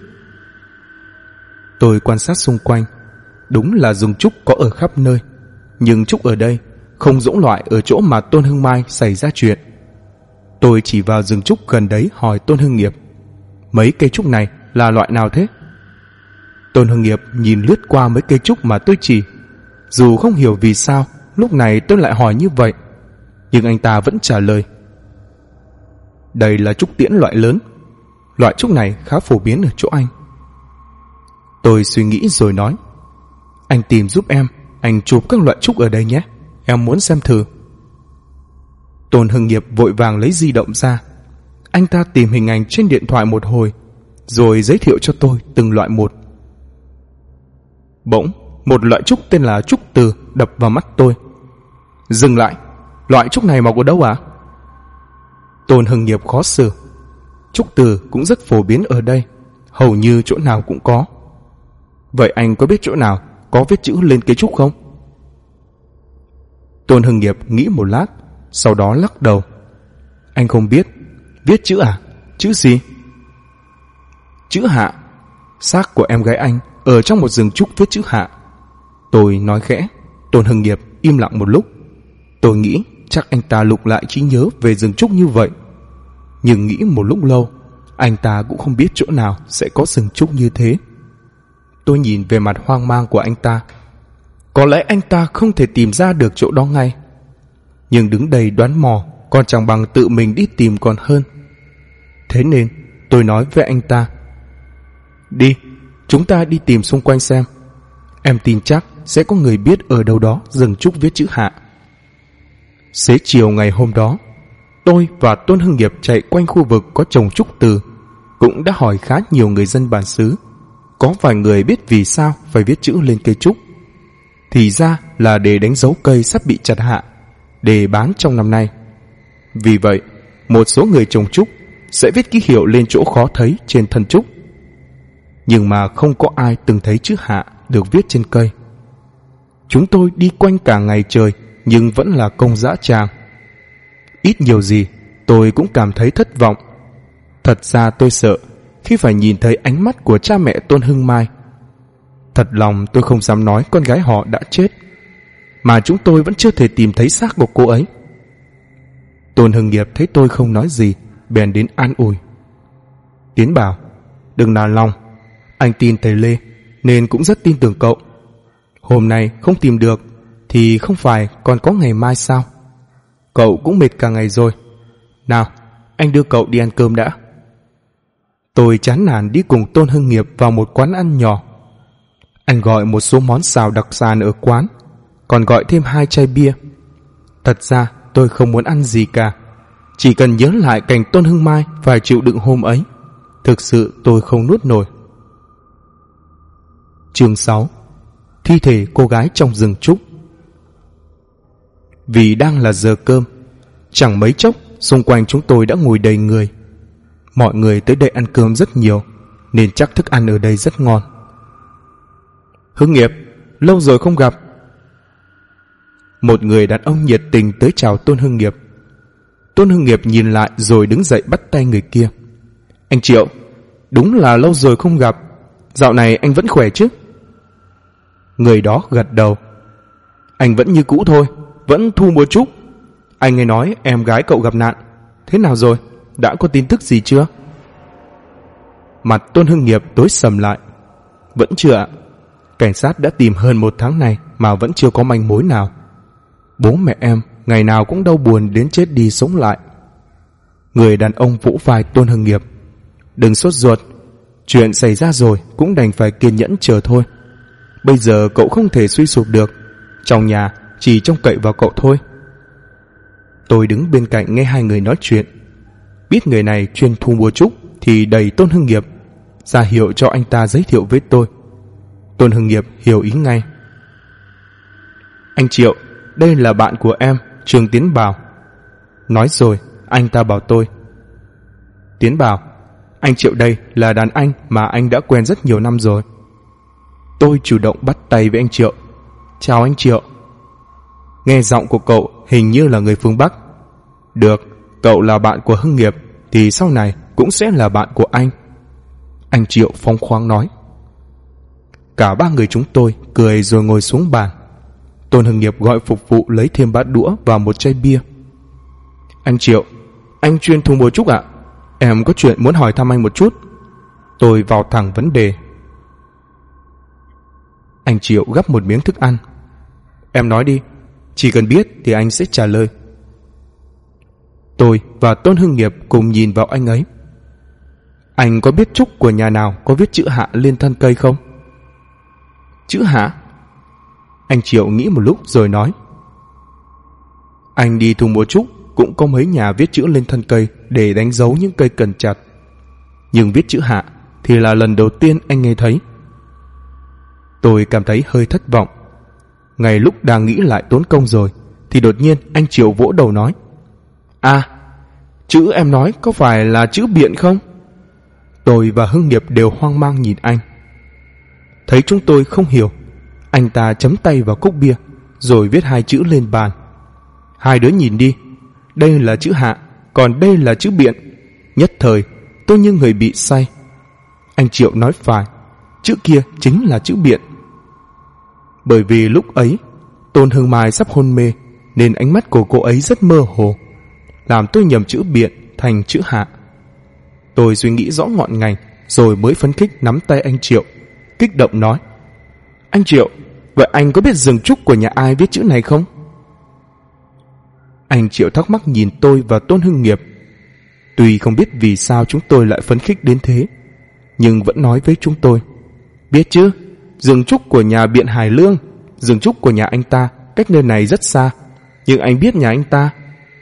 [SPEAKER 1] Tôi quan sát xung quanh. Đúng là rừng trúc có ở khắp nơi, nhưng trúc ở đây không giống loại ở chỗ mà Tôn Hưng Mai xảy ra chuyện. Tôi chỉ vào rừng trúc gần đấy hỏi Tôn Hưng Nghiệp, mấy cây trúc này là loại nào thế? Tôn Hưng Nghiệp nhìn lướt qua mấy cây trúc mà tôi chỉ. Dù không hiểu vì sao, lúc này tôi lại hỏi như vậy? Nhưng anh ta vẫn trả lời: đây là trúc tiễn loại lớn. Loại trúc này khá phổ biến ở chỗ anh. Tôi suy nghĩ rồi nói: anh tìm giúp em, anh chụp các loại trúc ở đây nhé, em muốn xem thử. Tôn Hưng Nghiệp vội vàng lấy di động ra. Anh ta tìm hình ảnh trên điện thoại một hồi, rồi giới thiệu cho tôi từng loại một. Bỗng một loại trúc tên là trúc từ đập vào mắt tôi. Dừng lại, loại trúc này mọc ở đâu ạ? Tôn Hưng Nghiệp khó xử: trúc từ cũng rất phổ biến ở đây, hầu như chỗ nào cũng có. Vậy anh có biết chỗ nào có viết chữ lên cây trúc không? Tôn Hưng Nghiệp nghĩ một lát, sau đó lắc đầu: anh không biết. Viết chữ à? Chữ gì? Chữ Hạ. Xác của em gái anh ở trong một rừng trúc viết chữ Hạ. Tôi nói khẽ. Tôn Hưng Nghiệp im lặng một lúc. Tôi nghĩ chắc anh ta lục lại trí nhớ về rừng trúc như vậy. Nhưng nghĩ một lúc lâu, anh ta cũng không biết chỗ nào sẽ có rừng trúc như thế. Tôi nhìn về mặt hoang mang của anh ta. Có lẽ anh ta không thể tìm ra được chỗ đó ngay, nhưng đứng đây đoán mò còn chẳng bằng tự mình đi tìm còn hơn. Thế nên tôi nói với anh ta: đi, chúng ta đi tìm xung quanh xem. Em tin chắc sẽ có người biết ở đâu đó rừng trúc viết chữ Hạ. Xế chiều ngày hôm đó, tôi và Tôn Hưng Nghiệp chạy quanh khu vực có trồng trúc từ, cũng đã hỏi khá nhiều người dân bản xứ. Có vài người biết vì sao phải viết chữ lên cây trúc. Thì ra là để đánh dấu cây sắp bị chặt hạ, để bán trong năm nay. Vì vậy, một số người trồng trúc sẽ viết ký hiệu lên chỗ khó thấy trên thân trúc. Nhưng mà không có ai từng thấy chữ Hạ được viết trên cây. Chúng tôi đi quanh cả ngày trời, nhưng vẫn là công dã tràng. Ít nhiều gì tôi cũng cảm thấy thất vọng. Thật ra tôi sợ khi phải nhìn thấy ánh mắt của cha mẹ Tôn Hưng Mai. Thật lòng tôi không dám nói con gái họ đã chết, mà chúng tôi vẫn chưa thể tìm thấy xác của cô ấy. Tôn Hưng Nghiệp thấy tôi không nói gì, bèn đến an ủi: Tiến bảo, đừng nản lòng, anh tin thầy Lê nên cũng rất tin tưởng cậu. Hôm nay không tìm được thì không phải còn có ngày mai sao? Cậu cũng mệt cả ngày rồi. Nào, anh đưa cậu đi ăn cơm đã. Tôi chán nản đi cùng Tôn Hưng Nghiệp vào một quán ăn nhỏ. Anh gọi một số món xào đặc sản ở quán, còn gọi thêm 2 chai bia. Thật ra tôi không muốn ăn gì cả, chỉ cần nhớ lại cảnh Tôn Hưng Mai phải chịu đựng hôm ấy. Thực sự tôi không nuốt nổi. Chương 6: Thi thể cô gái trong rừng trúc. Vì đang là giờ cơm, chẳng mấy chốc xung quanh chúng tôi đã ngồi đầy người. Mọi người tới đây ăn cơm rất nhiều, nên chắc thức ăn ở đây rất ngon. Hưng Nghiệp, lâu rồi không gặp. Một người đàn ông nhiệt tình tới chào Tôn Hưng Nghiệp. Tôn Hưng Nghiệp nhìn lại rồi đứng dậy bắt tay người kia. Anh Triệu, đúng là lâu rồi không gặp. Dạo này anh vẫn khỏe chứ? Người đó gật đầu. Anh vẫn như cũ thôi, vẫn thu mua trúc. Anh nghe nói em gái cậu gặp nạn. Thế nào rồi? Đã có tin tức gì chưa? Mặt Tôn Hưng Nghiệp tối sầm lại. Vẫn chưa ạ. Cảnh sát đã tìm hơn 1 tháng này mà vẫn chưa có manh mối nào. Bố mẹ em ngày nào cũng đau buồn đến chết đi sống lại. Người đàn ông vỗ vai Tôn Hưng Nghiệp. Đừng sốt ruột, chuyện xảy ra rồi cũng đành phải kiên nhẫn chờ thôi. Bây giờ cậu không thể suy sụp được, trong nhà chỉ trông cậy vào cậu thôi. Tôi đứng bên cạnh nghe hai người nói chuyện. Biết người này chuyên thu mua trúc thì đầy Tôn Hưng Nghiệp, ra hiệu cho anh ta giới thiệu với tôi. Tôn Hưng Nghiệp hiểu ý ngay. Anh Triệu, đây là bạn của em, Trương Tiến Bảo. Nói rồi anh ta bảo tôi. Tiến Bảo, anh Triệu đây là đàn anh mà anh đã quen rất nhiều năm rồi. Tôi chủ động bắt tay với anh Triệu. Chào anh Triệu. Nghe giọng của cậu hình như là người phương Bắc. Được, cậu là bạn của Hưng Nghiệp thì sau này cũng sẽ là bạn của anh. Anh Triệu phóng khoáng nói. Cả 3 người chúng tôi cười rồi ngồi xuống bàn. Tôn Hưng Nghiệp gọi phục vụ lấy thêm bát đũa và 1 chai bia. Anh Triệu, anh chuyên thu mua trúc ạ? Em có chuyện muốn hỏi thăm anh một chút. Tôi vào thẳng vấn đề. Anh Triệu gắp một miếng thức ăn. Em nói đi, Chỉ cần biết thì anh sẽ trả lời. Tôi và Tôn Hưng Nghiệp cùng nhìn vào anh ấy. Anh có biết trúc của nhà nào có viết chữ Hạ lên thân cây không? Chữ Hạ? Anh Triệu nghĩ một lúc rồi nói. Anh đi thu mua trúc cũng có mấy nhà viết chữ lên thân cây để đánh dấu những cây cần chặt. Nhưng viết chữ Hạ thì là lần đầu tiên anh nghe thấy. Tôi cảm thấy hơi thất vọng. Ngay lúc đang nghĩ lại tốn công rồi thì đột nhiên anh Triệu vỗ đầu nói. À, chữ em nói có phải là chữ Biện không? Tôi và Hưng Nghiệp đều hoang mang nhìn anh. Thấy chúng tôi không hiểu, anh ta chấm tay vào cốc bia rồi viết hai chữ lên bàn. Hai đứa nhìn đi, đây là chữ Hạ, còn đây là chữ Biện. Nhất thời tôi như người bị say. Anh Triệu nói phải, chữ kia chính là chữ Biện. Bởi vì lúc ấy Tôn Hưng Mai sắp hôn mê nên ánh mắt của cô ấy rất mơ hồ, làm tôi nhầm chữ Biện thành chữ Hạ. Tôi suy nghĩ rõ ngọn ngành rồi mới phấn khích nắm tay anh Triệu, kích động nói. Anh Triệu, vậy anh có biết rừng trúc của nhà ai viết chữ này không? Anh Triệu thắc mắc nhìn tôi và Tôn Hưng Nghiệp. Tuy không biết vì sao chúng tôi lại phấn khích đến thế, nhưng vẫn nói với chúng tôi. Biết chứ, rừng trúc của nhà Biện Hải Lương. Rừng trúc của nhà anh ta cách nơi này rất xa, nhưng anh biết nhà anh ta.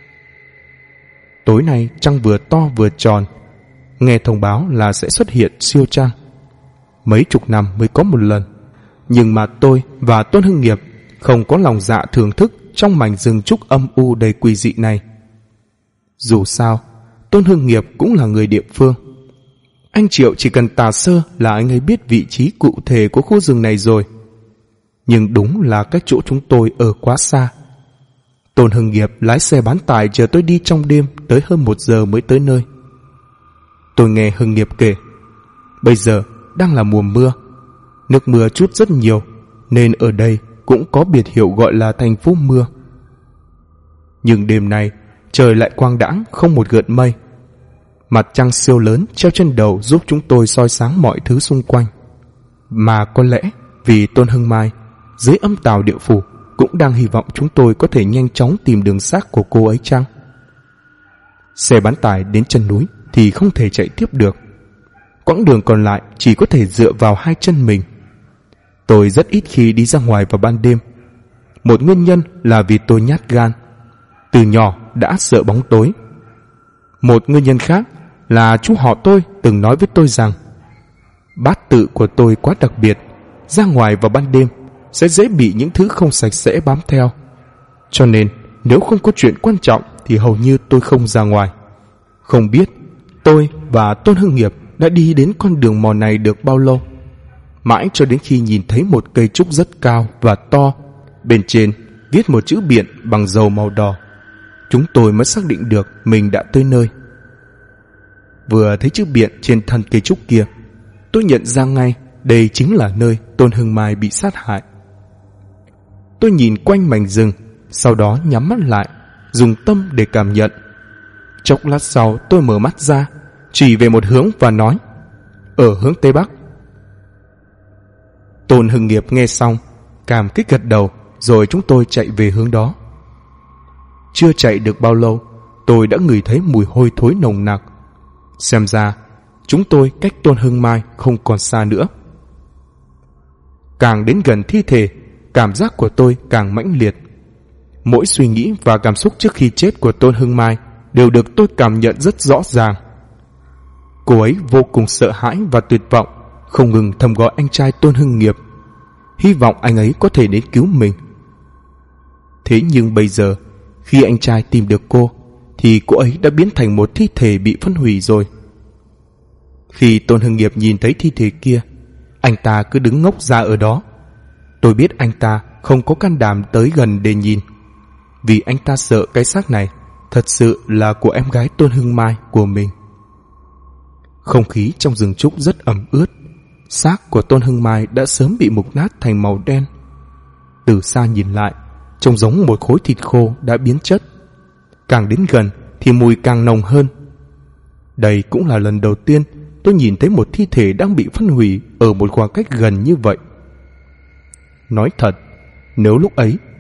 [SPEAKER 1] Tối nay trăng vừa to vừa tròn. Nghe thông báo là sẽ xuất hiện siêu trăng. Mấy chục năm mới có một lần, nhưng mà tôi và Tôn Hưng Nghiệp không có lòng dạ thưởng thức trong mảnh rừng trúc âm u đầy quỷ dị này. Dù sao, Tôn Hưng Nghiệp cũng là người địa phương. Anh Triệu chỉ cần tả sơ là anh ấy biết vị trí cụ thể của khu rừng này rồi. Nhưng đúng là cách chỗ chúng tôi ở quá xa. Tôn Hưng Nghiệp lái xe bán tải chờ tôi đi trong đêm tới hơn 1 giờ mới tới nơi. Tôi nghe Hưng Nghiệp kể, bây giờ đang là mùa mưa, nước mưa trút rất nhiều, nên ở đây cũng có biệt hiệu gọi là thành phố mưa. Nhưng đêm nay trời lại quang đãng, không một gợn mây. Mặt trăng siêu lớn treo trên đầu giúp chúng tôi soi sáng mọi thứ xung quanh. Mà có lẽ vì Tôn Hưng Mai dưới âm tào địa phủ cũng đang hy vọng chúng tôi có thể nhanh chóng tìm đường xác của cô ấy chăng? Xe bán tải đến chân núi thì không thể chạy tiếp được. Quãng đường còn lại chỉ có thể dựa vào hai chân mình. Tôi rất ít khi đi ra ngoài vào ban đêm. Một nguyên nhân là vì tôi nhát gan, từ nhỏ đã sợ bóng tối. Một nguyên nhân khác là chú họ tôi từng nói với tôi rằng bát tự của tôi quá đặc biệt, ra ngoài vào ban đêm sẽ dễ bị những thứ không sạch sẽ bám theo. Cho nên nếu không có chuyện quan trọng thì hầu như tôi không ra ngoài. Không biết tôi và Tôn Hưng Nghiệp đã đi đến con đường mòn này được bao lâu, mãi cho đến khi nhìn thấy một cây trúc rất cao và to, bên trên viết một chữ Biện bằng dầu màu đỏ, chúng tôi mới xác định được mình đã tới nơi. Vừa thấy chữ Biện trên thân cây trúc kia, tôi nhận ra ngay đây chính là nơi Tôn Hưng Mai bị sát hại. Tôi nhìn quanh mảnh rừng, sau đó nhắm mắt lại, dùng tâm để cảm nhận. Chốc lát sau tôi mở mắt ra, chỉ về một hướng và nói, ở hướng Tây Bắc. Tôn Hưng Nghiệp nghe xong, cảm kích gật đầu, rồi chúng tôi chạy về hướng đó. Chưa chạy được bao lâu, tôi đã ngửi thấy mùi hôi thối nồng nặc. Xem ra, chúng tôi cách Tôn Hưng Mai không còn xa nữa. Càng đến gần thi thể, cảm giác của tôi càng mãnh liệt. Mỗi suy nghĩ và cảm xúc trước khi chết của Tôn Hưng Mai đều được tôi cảm nhận rất rõ ràng. Cô ấy vô cùng sợ hãi và tuyệt vọng, không ngừng thầm gọi anh trai Tôn Hưng Nghiệp, hy vọng anh ấy có thể đến cứu mình. Thế nhưng bây giờ, khi anh trai tìm được cô, thì cô ấy đã biến thành một thi thể bị phân hủy rồi. Khi Tôn Hưng Nghiệp nhìn thấy thi thể kia, anh ta cứ đứng ngốc ra ở đó. Tôi biết anh ta không có can đảm tới gần để nhìn, vì anh ta sợ cái xác này thật sự là của em gái Tôn Hưng Mai của mình. Không khí trong rừng trúc rất ẩm ướt. Xác của Tôn Hưng Mai đã sớm bị mục nát thành màu đen. Từ xa nhìn lại, trông giống một khối thịt khô đã biến chất. Càng đến gần thì mùi càng nồng hơn. Đây cũng là lần đầu tiên tôi nhìn thấy một thi thể đang bị phân hủy ở một khoảng cách gần như vậy. Nói thật, nếu lúc ấy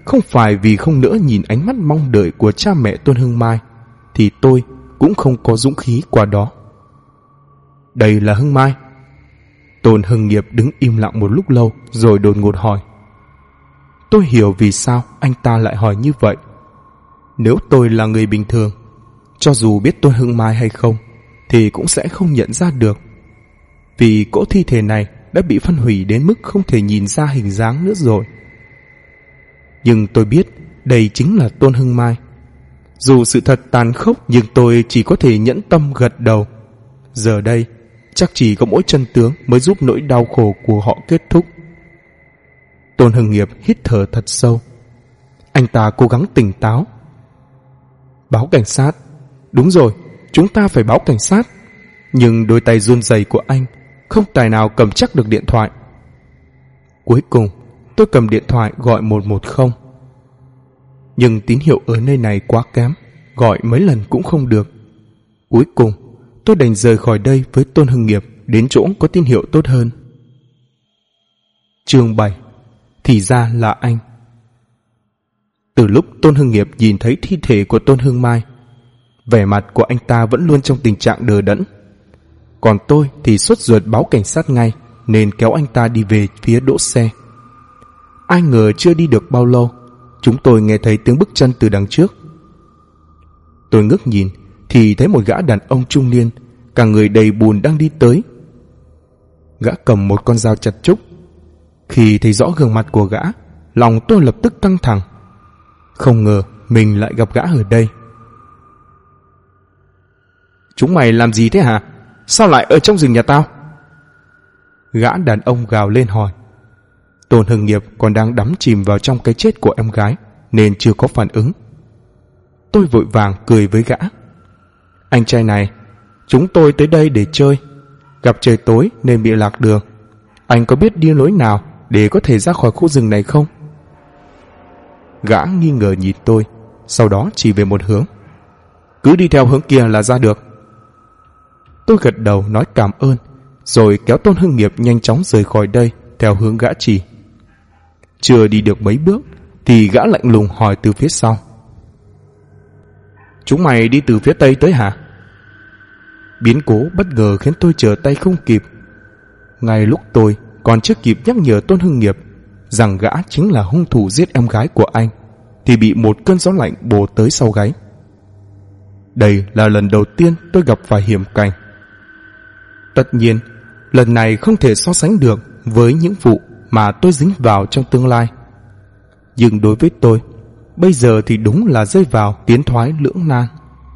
[SPEAKER 1] không phải vì không nỡ nhìn ánh mắt mong đợi của cha mẹ Tôn Hưng Mai, thì tôi cũng không có dũng khí qua đó. Đây là Hưng Mai. Tôn Hưng Nghiệp đứng im lặng một lúc lâu rồi đột ngột hỏi. Tôi hiểu vì sao anh ta lại hỏi như vậy. Nếu tôi là người bình thường, cho dù biết Tôn Hưng Mai hay không, thì cũng sẽ không nhận ra được. Vì cỗ thi thể này đã bị phân hủy đến mức không thể nhìn ra hình dáng nữa rồi. Nhưng tôi biết đây chính là Tôn Hưng Mai. Dù sự thật tàn khốc, nhưng tôi chỉ có thể nhẫn tâm gật đầu. Giờ đây, chắc chỉ có mỗi chân tướng mới giúp nỗi đau khổ của họ kết thúc. Tôn Hưng Nghiệp hít thở thật sâu. Anh ta cố gắng tỉnh táo. Báo cảnh sát. Đúng rồi, chúng ta phải báo cảnh sát. Nhưng đôi tay run rẩy của anh không tài nào cầm chắc được điện thoại. Cuối cùng, tôi cầm điện thoại gọi 110. Nhưng tín hiệu ở nơi này quá kém, gọi mấy lần cũng không được. Cuối cùng, tôi đành rời khỏi đây với Tôn Hưng Nghiệp đến chỗ có tín hiệu tốt hơn. Chương 7. Thì ra là anh. Từ lúc Tôn Hưng Nghiệp nhìn thấy thi thể của Tôn Hưng Mai, vẻ mặt của anh ta vẫn luôn trong tình trạng đờ đẫn. Còn tôi thì sốt ruột báo cảnh sát ngay, nên kéo anh ta đi về phía đỗ xe. Ai ngờ chưa đi được bao lâu, chúng tôi nghe thấy tiếng bước chân từ đằng trước. Tôi ngước nhìn thì thấy một gã đàn ông trung niên, cả người đầy bùn đang đi tới. Gã cầm một con dao chặt trúc. Khi thấy rõ gương mặt của gã, lòng tôi lập tức căng thẳng. Không ngờ mình lại gặp gã ở đây. Chúng mày làm gì thế hả? Sao lại ở trong rừng nhà tao? Gã đàn ông gào lên hỏi. Tôn Hưng Nghiệp còn đang đắm chìm vào trong cái chết của em gái nên chưa có phản ứng. Tôi vội vàng cười với gã. Anh trai này, chúng tôi tới đây để chơi. Gặp trời tối nên bị lạc đường. Anh có biết đi lối nào để có thể ra khỏi khu rừng này không? Gã nghi ngờ nhìn tôi, sau đó chỉ về một hướng. Cứ đi theo hướng kia là ra được. Tôi gật đầu nói cảm ơn, rồi kéo Tôn Hưng Nghiệp nhanh chóng rời khỏi đây theo hướng gã chỉ. Chưa đi được mấy bước thì gã lạnh lùng hỏi từ phía sau. Chúng mày đi từ phía tây tới hả? Biến cố bất ngờ khiến tôi trở tay không kịp. Ngay lúc tôi còn chưa kịp nhắc nhở Tôn Hưng Nghiệp rằng gã chính là hung thủ giết em gái của anh, thì bị một cơn gió lạnh bổ tới sau gáy. Đây là lần đầu tiên tôi gặp phải hiểm cảnh. Tất nhiên, lần này không thể so sánh được với những vụ mà tôi dính vào trong tương lai. Nhưng đối với tôi, bây giờ thì đúng là rơi vào tiến thoái lưỡng nan.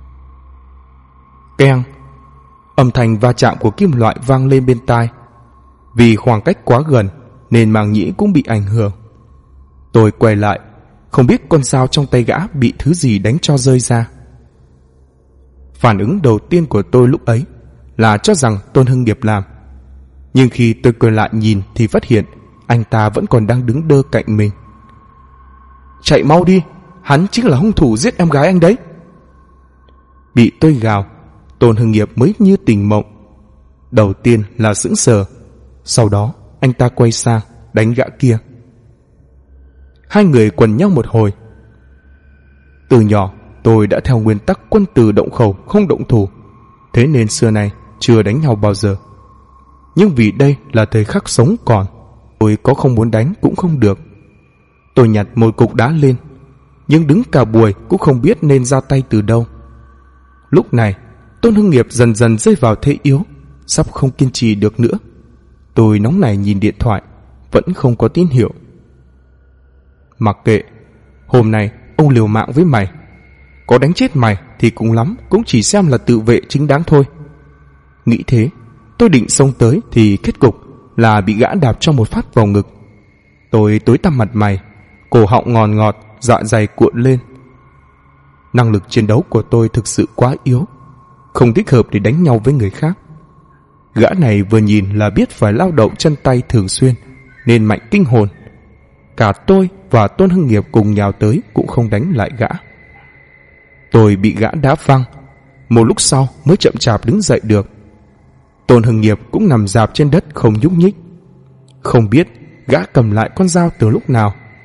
[SPEAKER 1] Keng! Âm thanh va chạm của kim loại vang lên bên tai. Vì khoảng cách quá gần nên màng nhĩ cũng bị ảnh hưởng. Tôi quay lại, không biết con dao trong tay gã bị thứ gì đánh cho rơi ra. Phản ứng đầu tiên của tôi lúc ấy là cho rằng Tôn Hưng Nghiệp làm. Nhưng khi tôi quay lại nhìn thì phát hiện anh ta vẫn còn đang đứng đơ cạnh mình. Chạy mau đi, hắn chính là hung thủ giết em gái anh đấy. Bị tôi gào, Tôn Hưng Nghiệp mới như tỉnh mộng. Đầu tiên là sững sờ, sau đó anh ta quay sang đánh gã kia. Hai người quần nhau một hồi. Từ nhỏ tôi đã theo nguyên tắc quân tử động khẩu không động thủ, thế nên xưa nay chưa đánh nhau bao giờ. Nhưng vì đây là thời khắc sống còn, tôi có không muốn đánh cũng không được. Tôi nhặt một cục đá lên, nhưng đứng cả buổi cũng không biết nên ra tay từ đâu. Lúc này Tôn Hưng Nghiệp dần dần rơi vào thế yếu, sắp không kiên trì được nữa. Tôi nóng nảy nhìn điện thoại, vẫn không có tín hiệu. Mặc kệ, hôm nay ông liều mạng với mày, có đánh chết mày thì cũng lắm cũng chỉ xem là tự vệ chính đáng thôi. Nghĩ thế, tôi định xông tới thì kết cục là bị gã đạp cho một phát vào ngực. Tôi tối tăm mặt mày, cổ họng ngòn ngọt, dạ dày cuộn lên. Năng lực chiến đấu của tôi thực sự quá yếu, không thích hợp để đánh nhau với người khác. Gã này vừa nhìn là biết phải lao động chân tay thường xuyên, nên mạnh kinh hồn. Cả tôi và Tôn Hưng Nghiệp cùng nhào tới cũng không đánh lại gã. Tôi bị gã đá văng, một lúc sau mới chậm chạp đứng dậy được. Tôn Hưng Nghiệp cũng nằm rạp trên đất không nhúc nhích. Không biết gã cầm lại con dao từ lúc nào.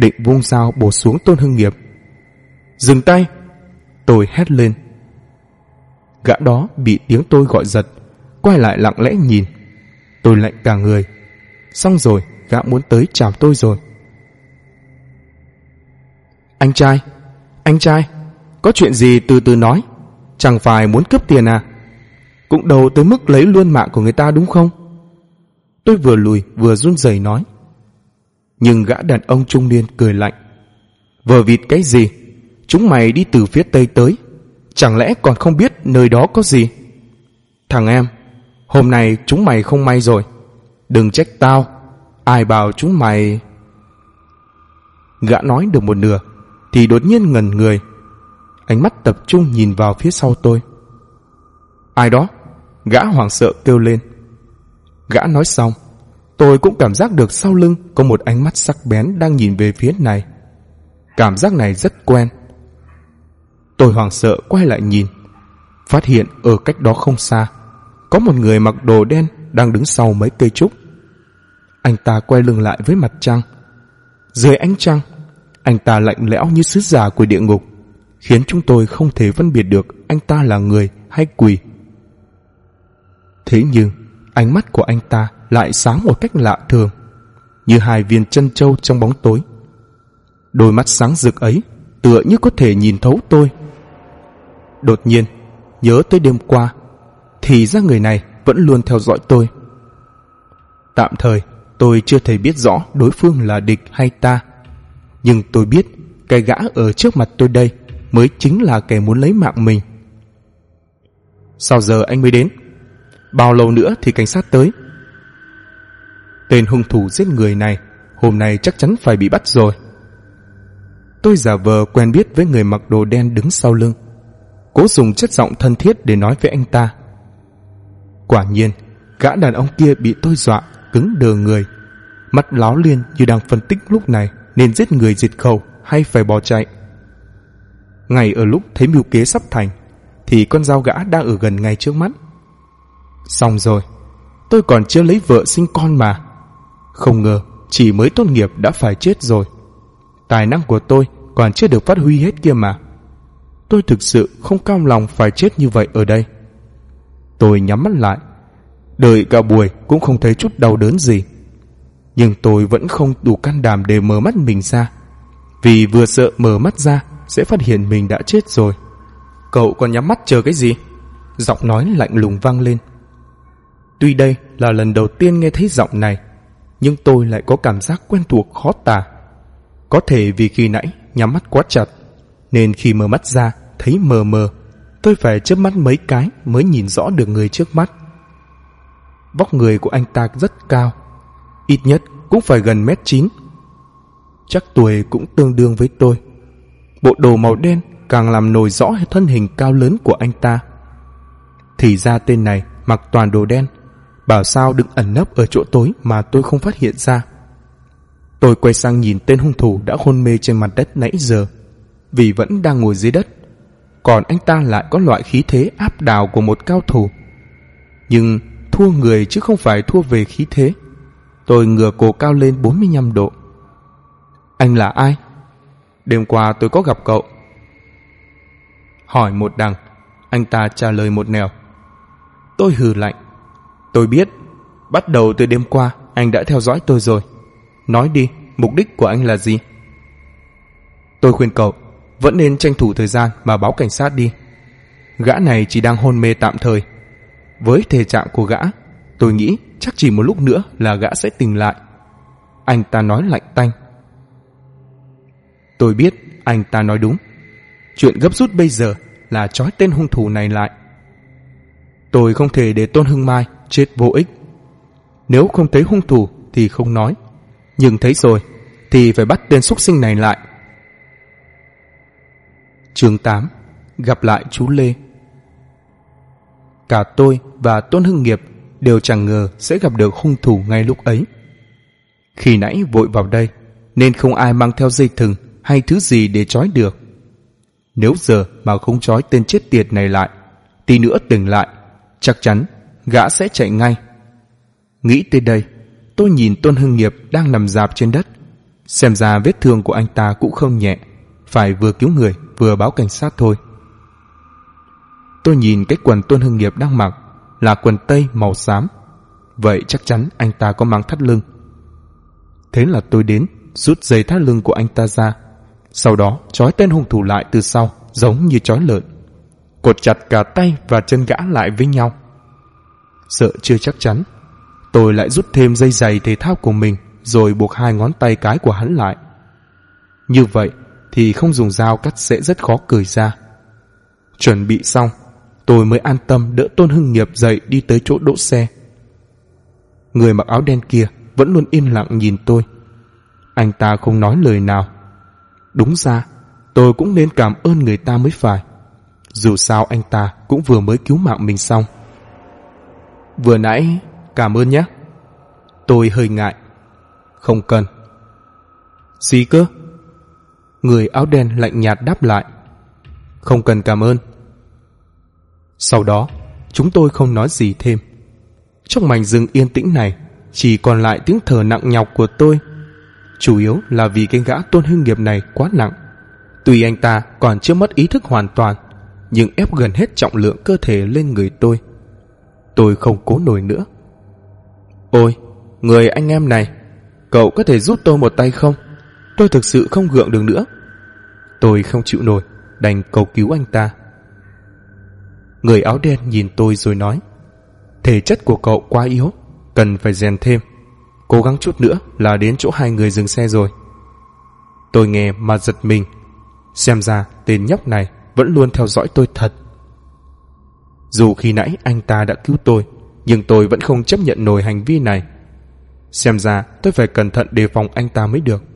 [SPEAKER 1] định vung dao bổ xuống Tôn Hưng Nghiệp. Dừng tay! Tôi hét lên. Gã đó bị tiếng tôi gọi giật, quay lại lặng lẽ nhìn. Tôi lạnh cả người. Xong rồi, gã muốn tới chạm tôi rồi. Anh trai, có chuyện gì từ từ nói. Chẳng phải muốn cướp tiền à? Cũng đâu tới mức lấy luôn mạng của người ta đúng không? Tôi vừa lùi vừa run rẩy nói. Nhưng gã đàn ông trung niên cười lạnh. Vờ vịt cái gì? Chúng mày đi từ phía tây tới, chẳng lẽ còn không biết nơi đó có gì? Thằng em, hôm nay chúng mày không may rồi. Đừng trách tao. Ai bảo chúng mày... Gã nói được một nửa thì đột nhiên ngẩn người, ánh mắt tập trung nhìn vào phía sau tôi. Ai đó? Gã hoảng sợ kêu lên. Gã nói xong, tôi cũng cảm giác được sau lưng có một ánh mắt sắc bén đang nhìn về phía này. Cảm giác này rất quen. Tôi hoảng sợ quay lại nhìn, phát hiện ở cách đó không xa có một người mặc đồ đen đang đứng sau mấy cây trúc. Anh ta quay lưng lại với mặt trăng. Dưới ánh trăng, anh ta lạnh lẽo như sứ giả của địa ngục, khiến chúng tôi không thể phân biệt được anh ta là người hay quỷ. Thế nhưng ánh mắt của anh ta lại sáng một cách lạ thường, như hai viên chân châu trong bóng tối. Đôi mắt sáng rực ấy tựa như có thể nhìn thấu tôi. Đột nhiên nhớ tới đêm qua, thì ra người này vẫn luôn theo dõi tôi. Tạm thời tôi chưa thể biết rõ đối phương là địch hay ta, nhưng tôi biết cái gã ở trước mặt tôi đây mới chính là kẻ muốn lấy mạng mình. Sao giờ anh mới đến? Bao lâu nữa thì cảnh sát tới? Tên hung thủ giết người này hôm nay chắc chắn phải bị bắt rồi. Tôi giả vờ quen biết với người mặc đồ đen đứng sau lưng, cố dùng chất giọng thân thiết để nói với anh ta. Quả nhiên, gã đàn ông kia bị tôi dọa cứng đờ người, mắt láo liên như đang phân tích lúc này nên giết người diệt khẩu hay phải bỏ chạy. Ngay ở lúc thấy mưu kế sắp thành thì con dao gã đang ở gần ngay trước mắt. Xong rồi, tôi còn chưa lấy vợ sinh con mà. Không ngờ chỉ mới tốt nghiệp đã phải chết rồi. Tài năng của tôi còn chưa được phát huy hết kia mà. Tôi thực sự không cam lòng phải chết như vậy ở đây. Tôi nhắm mắt lại, đợi cả buổi cũng không thấy chút đau đớn gì. Nhưng tôi vẫn không đủ can đảm để mở mắt mình ra, vì vừa sợ mở mắt ra sẽ phát hiện mình đã chết rồi. Cậu còn nhắm mắt chờ cái gì? Giọng nói lạnh lùng vang lên. Tuy đây là lần đầu tiên nghe thấy giọng này, nhưng tôi lại có cảm giác quen thuộc khó tả. Có thể vì khi nãy nhắm mắt quá chặt, nên khi mở mắt ra thấy mờ mờ. Tôi phải chớp mắt mấy cái mới nhìn rõ được người trước mắt. Vóc người của anh ta rất cao, ít nhất cũng phải gần 1m9. Chắc tuổi cũng tương đương với tôi. Bộ đồ màu đen càng làm nổi rõ thân hình cao lớn của anh ta. Thì ra tên này mặc toàn đồ đen, bảo sao đừng ẩn nấp ở chỗ tối mà tôi không phát hiện ra. Tôi quay sang nhìn tên hung thủ đã hôn mê trên mặt đất nãy giờ, vì vẫn đang ngồi dưới đất. Còn anh ta lại có loại khí thế áp đảo của một cao thủ. Nhưng thua người chứ không phải thua về khí thế. Tôi ngửa cổ cao lên 45 độ. Anh là ai? Đêm qua tôi có gặp cậu. Hỏi một đằng, anh ta trả lời một nẻo. Tôi hừ lạnh. Tôi biết, bắt đầu từ đêm qua anh đã theo dõi tôi rồi. Nói đi, mục đích của anh là gì? Tôi khuyên cậu vẫn nên tranh thủ thời gian mà báo cảnh sát đi. Gã này chỉ đang hôn mê tạm thời. Với thể trạng của gã, tôi nghĩ chắc chỉ một lúc nữa là gã sẽ tỉnh lại. Anh ta nói lạnh tanh. Tôi biết anh ta nói đúng. Chuyện gấp rút bây giờ là trói tên hung thủ này lại. Tôi không thể để Tôn Hưng Mai chết vô ích. Nếu không thấy hung thủ thì không nói, nhưng thấy rồi thì phải bắt tên súc sinh này lại. Chương 8. Gặp lại chú Lê. Cả tôi và Tôn Hưng Nghiệp đều chẳng ngờ sẽ gặp được hung thủ ngay lúc ấy. Khi nãy vội vào đây nên không ai mang theo dây thừng hay thứ gì để trói được. Nếu giờ mà không trói tên chết tiệt này lại, tí nữa tỉnh lại, chắc chắn gã sẽ chạy ngay. Nghĩ tới đây, tôi nhìn Tôn Hưng Nghiệp đang nằm rạp trên đất, Xem ra vết thương của anh ta cũng không nhẹ, phải vừa cứu người vừa báo cảnh sát thôi. Tôi nhìn cái quần Tôn Hưng Nghiệp đang mặc là quần tây màu xám, vậy chắc chắn anh ta có mang thắt lưng. Thế là tôi đến rút dây thắt lưng của anh ta ra, sau đó trói tên hung thủ lại từ sau giống như trói lợn, cột chặt cả tay và chân gã lại với nhau. Sợ chưa chắc chắn, tôi lại rút thêm dây giày thể thao của mình rồi buộc 2 ngón tay cái của hắn lại. Như vậy thì không dùng dao cắt sẽ rất khó cởi ra. Chuẩn bị xong, tôi mới an tâm đỡ Tôn Hưng Nghiệp dậy đi tới chỗ đỗ xe. Người mặc áo đen kia vẫn luôn yên lặng nhìn tôi. Anh ta không nói lời nào. Đúng ra tôi cũng nên cảm ơn người ta mới phải, dù sao anh ta cũng vừa mới cứu mạng mình xong. Vừa nãy cảm ơn nhé. Tôi hơi ngại. Không cần. Gì cơ? Người áo đen lạnh nhạt đáp lại. Không cần cảm ơn. Sau đó chúng tôi không nói gì thêm. Trong mảnh rừng yên tĩnh này chỉ còn lại tiếng thở nặng nhọc của tôi, chủ yếu là vì cái gã Tôn Hưng Nghiệp này quá nặng. Tuy anh ta còn chưa mất ý thức hoàn toàn, nhưng ép gần hết trọng lượng cơ thể lên người tôi. Tôi không cố nổi nữa. Ôi, người anh em này, cậu có thể giúp tôi một tay không? Tôi thực sự không gượng được nữa. Tôi không chịu nổi, đành cầu cứu anh ta. Người áo đen nhìn tôi rồi nói, thể chất của cậu quá yếu, cần phải rèn thêm. Cố gắng chút nữa là đến chỗ 2 người dừng xe rồi. Tôi nghe mà giật mình. Xem ra tên nhóc này vẫn luôn theo dõi tôi thật. Dù khi nãy anh ta đã cứu tôi, nhưng tôi vẫn không chấp nhận nổi hành vi này. Xem ra tôi phải cẩn thận đề phòng anh ta mới được.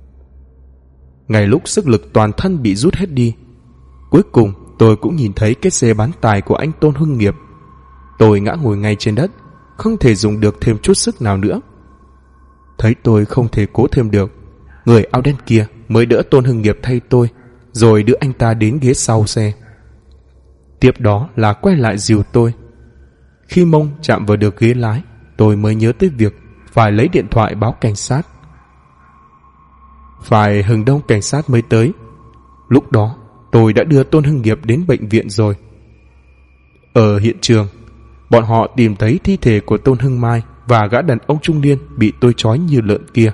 [SPEAKER 1] Ngay lúc sức lực toàn thân bị rút hết đi, cuối cùng tôi cũng nhìn thấy cái xe bán tải của anh Tôn Hưng Nghiệp. Tôi ngã ngồi ngay trên đất, không thể dùng được thêm chút sức nào nữa. Thấy tôi không thể cố thêm được, người áo đen kia mới đỡ Tôn Hưng Nghiệp thay tôi, rồi đưa anh ta đến ghế sau xe. Tiếp đó là quay lại dìu tôi. Khi mông chạm vào được ghế lái, tôi mới nhớ tới việc phải lấy điện thoại báo cảnh sát. Phải hừng đông cảnh sát mới tới. Lúc đó tôi đã đưa Tôn Hưng Nghiệp đến bệnh viện rồi. Ở hiện trường, bọn họ tìm thấy thi thể của Tôn Hưng Mai và gã đàn ông trung niên bị tôi trói như lợn kia.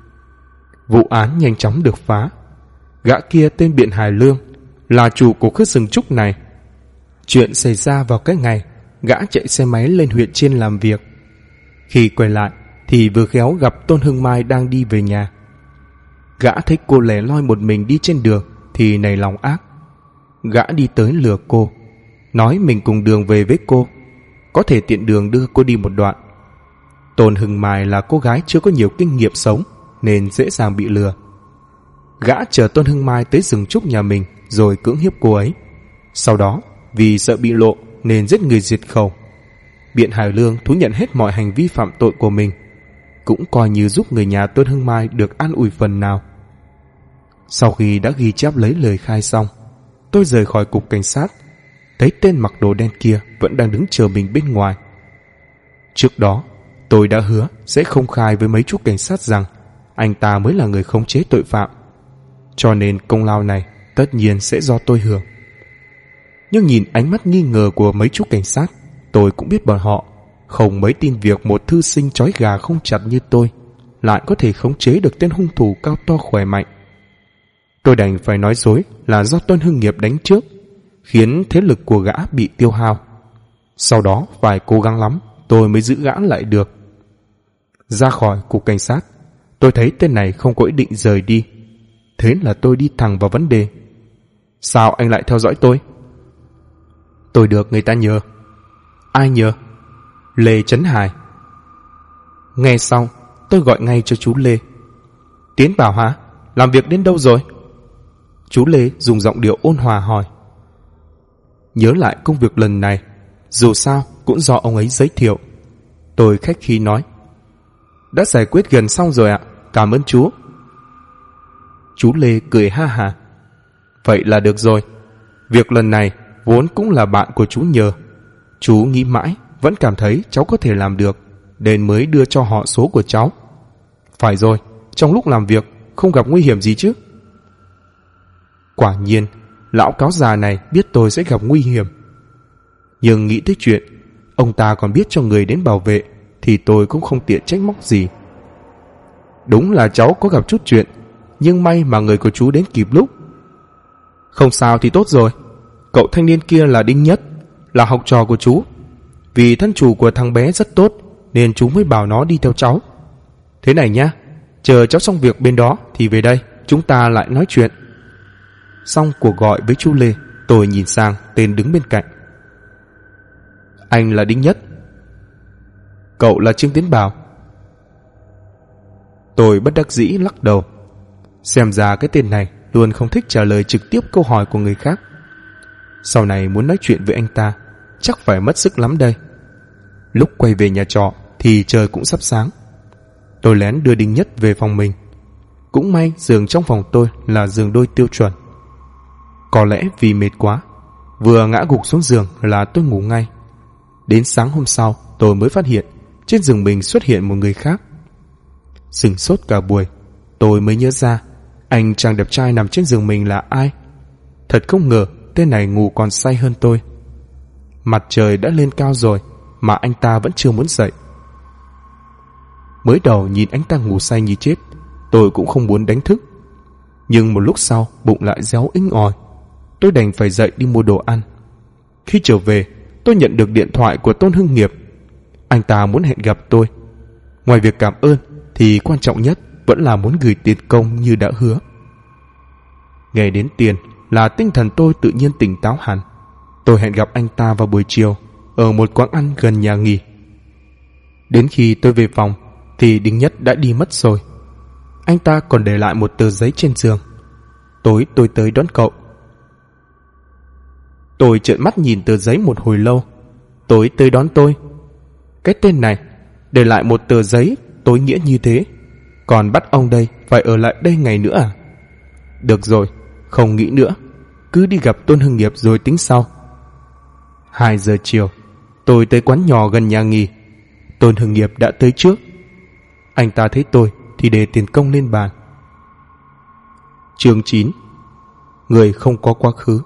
[SPEAKER 1] Vụ án nhanh chóng được phá. Gã kia tên Biện Hải Lương, là chủ của khu rừng trúc này. Chuyện xảy ra vào cái ngày gã chạy xe máy lên huyện Chiên làm việc. Khi quay lại thì vừa khéo gặp Tôn Hưng Mai đang đi về nhà. Gã thấy cô lẻ loi một mình đi trên đường thì nảy lòng ác. Gã đi tới lừa cô, nói mình cùng đường về với cô, có thể tiện đường đưa cô đi một đoạn. Tôn Hưng Mai là cô gái chưa có nhiều kinh nghiệm sống nên dễ dàng bị lừa. Gã chờ Tôn Hưng Mai tới rừng trúc nhà mình rồi cưỡng hiếp cô ấy. Sau đó vì sợ bị lộ nên giết người diệt khẩu. Biện Hải Lương thú nhận hết mọi hành vi phạm tội của mình, cũng coi như giúp người nhà Tôn Hưng Mai được an ủi phần nào. Sau khi đã ghi chép lấy lời khai xong, tôi rời khỏi cục cảnh sát, thấy tên mặc đồ đen kia vẫn đang đứng chờ mình bên ngoài. Trước đó tôi đã hứa sẽ không khai với mấy chú cảnh sát rằng anh ta mới là người khống chế tội phạm, cho nên công lao này tất nhiên sẽ do tôi hưởng. Nhưng nhìn ánh mắt nghi ngờ của mấy chú cảnh sát, tôi cũng biết bọn họ không mấy tin việc một thư sinh trói gà không chặt như tôi lại có thể khống chế được tên hung thủ cao to khỏe mạnh. Tôi đành phải nói dối là do Tôn Hưng Nghiệp đánh trước, khiến thế lực của gã bị tiêu hao. Sau đó phải cố gắng lắm tôi mới giữ gã lại được. Ra khỏi cục cảnh sát, tôi thấy tên này không có ý định rời đi. Thế là tôi đi thẳng vào vấn đề. Sao anh lại theo dõi tôi? Tôi được người ta nhờ. Ai nhờ? Lê Trấn Hải. Nghe xong, tôi gọi ngay cho chú Lê. Tiến Bảo hả? Làm việc đến đâu rồi? Chú Lê dùng giọng điệu ôn hòa hỏi. Nhớ lại công việc lần này, dù sao cũng do ông ấy giới thiệu. Tôi khách khí nói. Đã giải quyết gần xong rồi ạ, cảm ơn chú. Chú Lê cười ha hả. Vậy là được rồi. Việc lần này vốn cũng là bạn của chú nhờ. Chú nghĩ mãi vẫn cảm thấy cháu có thể làm được, nên mới đưa cho họ số của cháu. Phải rồi, trong lúc làm việc không gặp nguy hiểm gì chứ? Quả nhiên, lão cáo già này biết tôi sẽ gặp nguy hiểm. Nhưng nghĩ tới chuyện ông ta còn biết cho người đến bảo vệ thì tôi cũng không tiện trách móc gì. Đúng là cháu có gặp chút chuyện, nhưng may mà người của chú đến kịp lúc. Không sao thì tốt rồi. Cậu thanh niên kia là Đinh Nhất, là học trò của chú. Vì thân chủ của thằng bé rất tốt nên chú mới bảo nó đi theo cháu. Thế này nhá, chờ cháu xong việc bên đó thì về đây, chúng ta lại nói chuyện. Xong cuộc gọi với chú Lê, tôi nhìn sang tên đứng bên cạnh. Anh là Đinh Nhất. Cậu là Trương Tiến Bảo. Tôi bất đắc dĩ lắc đầu. Xem ra cái tên này luôn không thích trả lời trực tiếp câu hỏi của người khác. Sau này muốn nói chuyện với anh ta chắc phải mất sức lắm đây. Lúc quay về nhà trọ thì trời cũng sắp sáng. Tôi lén đưa Đinh Nhất về phòng mình. Cũng may giường trong phòng tôi là giường đôi tiêu chuẩn. Có lẽ vì mệt quá, vừa ngã gục xuống giường là tôi ngủ ngay. Đến sáng hôm sau tôi mới phát hiện trên giường mình xuất hiện một người khác. Sửng sốt cả buổi, tôi mới nhớ ra anh chàng đẹp trai nằm trên giường mình là ai. Thật không ngờ tên này ngủ còn say hơn tôi. Mặt trời đã lên cao rồi mà anh ta vẫn chưa muốn dậy. Mới đầu nhìn anh ta ngủ say như chết, tôi cũng không muốn đánh thức. Nhưng một lúc sau bụng lại réo inh ỏi. Tôi đành phải dậy đi mua đồ ăn. Khi trở về, tôi nhận được điện thoại của Tôn Hưng Nghiệp. Anh ta muốn hẹn gặp tôi. Ngoài việc cảm ơn thì quan trọng nhất vẫn là muốn gửi tiền công như đã hứa. Nghe đến tiền là tinh thần tôi tự nhiên tỉnh táo hẳn. Tôi hẹn gặp anh ta vào buổi chiều ở một quán ăn gần nhà nghỉ. Đến khi tôi về phòng thì Đinh Nhất đã đi mất rồi. Anh ta còn để lại một tờ giấy trên giường. Tối tôi tới đón cậu. Tôi trợn mắt nhìn tờ giấy một hồi lâu. Tối tới đón tôi. Cái tên này để lại một tờ giấy tối nghĩa như thế, còn bắt ông đây phải ở lại đây ngày nữa à? Được rồi, không nghĩ nữa, cứ đi gặp Tôn Hưng Nghiệp rồi tính sau. 2 giờ chiều, tôi tới quán nhỏ gần nhà nghỉ. Tôn Hưng Nghiệp đã tới trước. Anh ta thấy tôi thì để tiền công lên bàn. Chương 9. Người không có quá khứ.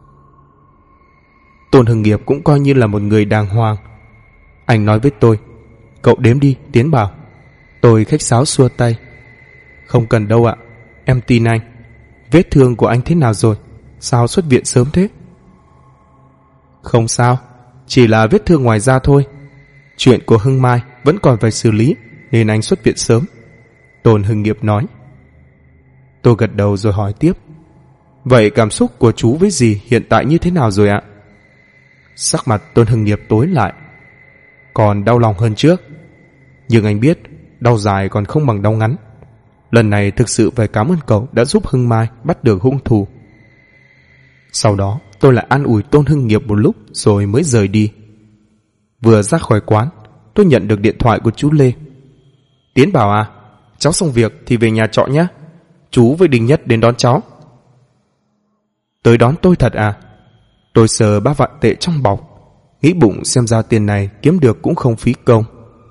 [SPEAKER 1] Tôn Hưng Nghiệp cũng coi như là một người đàng hoàng. Anh nói với tôi, cậu đếm đi Tiến Bảo. Tôi khách sáo xua tay. Không cần đâu ạ, em tin anh. Vết thương của anh thế nào rồi? Sao xuất viện sớm thế? Không sao, chỉ là vết thương ngoài da thôi. Chuyện của Hưng Mai vẫn còn phải xử lý nên anh xuất viện sớm, Tôn Hưng Nghiệp nói. Tôi gật đầu rồi hỏi tiếp, vậy cảm xúc của chú với dì hiện tại như thế nào rồi ạ? Sắc mặt Tôn Hưng Nghiệp tối lại. Còn đau lòng hơn trước, nhưng anh biết đau dài còn không bằng đau ngắn. Lần này thực sự phải cảm ơn cậu đã giúp Hưng Mai bắt được hung thủ. Sau đó tôi lại an ủi Tôn Hưng Nghiệp một lúc rồi mới rời đi. Vừa ra khỏi quán, tôi nhận được điện thoại của chú Lê. Tiến Bảo à, cháu xong việc thì về nhà trọ nhé. Chú với Đinh Nhất đến đón cháu. Tới đón tôi thật à? Tôi sờ 3 vạn tệ trong bọc, nghĩ bụng xem ra tiền này kiếm được cũng không phí công.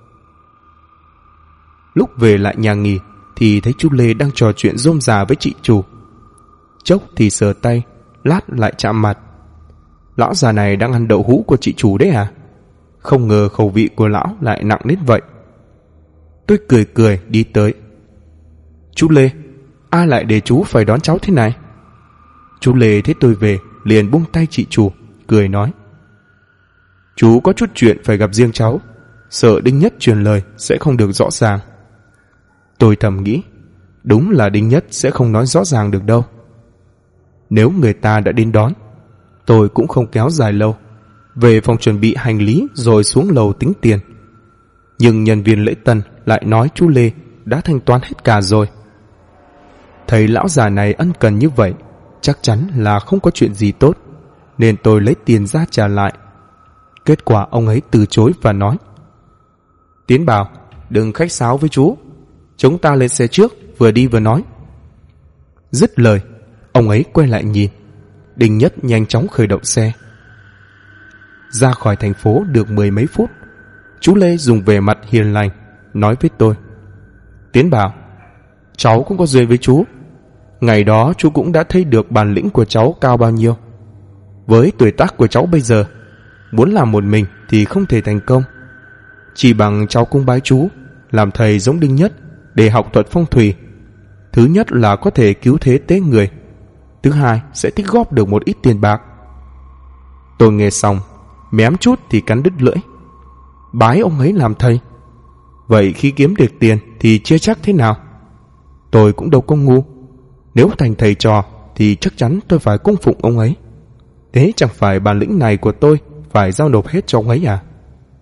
[SPEAKER 1] Lúc về lại nhà nghỉ thì thấy chú Lê đang trò chuyện rôm rà với chị chủ. Chốc thì sờ tay, lát lại chạm mặt. Lão già này đang ăn đậu hũ của chị chủ đấy à? Không ngờ khẩu vị của lão lại nặng đến vậy. Tôi cười cười đi tới. Chú Lê, ai lại để chú phải đón cháu thế này? Chú Lê thấy tôi về liền buông tay chị chủ, cười nói, chú có chút chuyện phải gặp riêng cháu, sợ Đinh Nhất truyền lời sẽ không được rõ ràng. Tôi thầm nghĩ, đúng là Đinh Nhất sẽ không nói rõ ràng được đâu. Nếu người ta đã đến đón, tôi cũng không kéo dài lâu, về phòng chuẩn bị hành lý rồi xuống lầu tính tiền. Nhưng nhân viên lễ tân lại nói chú Lê đã thanh toán hết cả rồi. Thấy lão già này ân cần như vậy, chắc chắn là không có chuyện gì tốt, nên tôi lấy tiền ra trả lại. Kết quả ông ấy từ chối và nói, Tiến Bảo, đừng khách sáo với chú, chúng ta lên xe trước, vừa đi vừa nói. Dứt lời, ông ấy quay lại nhìn. Đinh Nhất nhanh chóng khởi động xe. Ra khỏi thành phố được 10 mấy phút, chú Lê dùng vẻ mặt hiền lành nói với tôi, Tiến Bảo, cháu cũng có duyên với chú. Ngày đó chú cũng đã thấy được bản lĩnh của cháu cao bao nhiêu. Với tuổi tác của cháu bây giờ, muốn làm một mình thì không thể thành công. Chỉ bằng cháu cung bái chú làm thầy giống Đinh Nhất để học thuật phong thủy. Thứ nhất là có thể cứu thế tế người, thứ hai sẽ tích góp được một ít tiền bạc. Tôi nghe xong, mém chút thì cắn đứt lưỡi. Bái ông ấy làm thầy? Vậy khi kiếm được tiền thì chưa chắc thế nào? Tôi cũng đâu có ngu. Nếu thành thầy trò thì chắc chắn tôi phải cung phụng ông ấy. Thế chẳng phải bản lĩnh này của tôi phải giao nộp hết cho ông ấy à?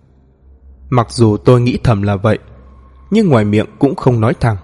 [SPEAKER 1] Mặc dù tôi nghĩ thầm là vậy, nhưng ngoài miệng cũng không nói thẳng.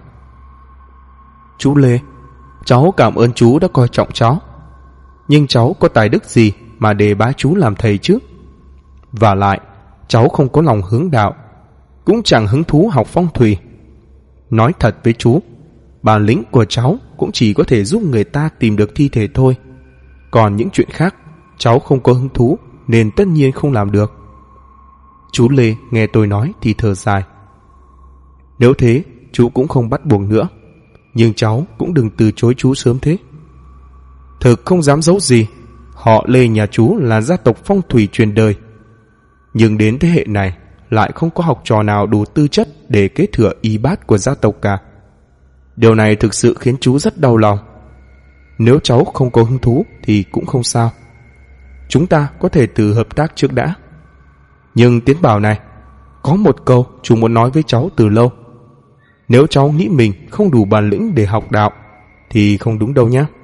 [SPEAKER 1] Chú Lê, cháu cảm ơn chú đã coi trọng cháu. Nhưng cháu có tài đức gì mà để bái chú làm thầy chứ? Và lại, cháu không có lòng hướng đạo, cũng chẳng hứng thú học phong thủy. Nói thật với chú, bản lĩnh của cháu cũng chỉ có thể giúp người ta tìm được thi thể thôi. Còn những chuyện khác, cháu không có hứng thú nên tất nhiên không làm được. Chú Lê nghe tôi nói thì thở dài. Nếu thế, chú cũng không bắt buộc nữa. Nhưng cháu cũng đừng từ chối chú sớm thế. Thực không dám giấu gì, họ Lê nhà chú là gia tộc phong thủy truyền đời. Nhưng đến thế hệ này lại không có học trò nào đủ tư chất để kế thừa y bát của gia tộc cả. Điều này thực sự khiến chú rất đau lòng. Nếu cháu không có hứng thú thì cũng không sao. Chúng ta có thể từ hợp tác trước đã. Nhưng Tiến bảo này, có một câu chú muốn nói với cháu từ lâu. Nếu cháu nghĩ mình không đủ bản lĩnh để học đạo thì không đúng đâu nhé.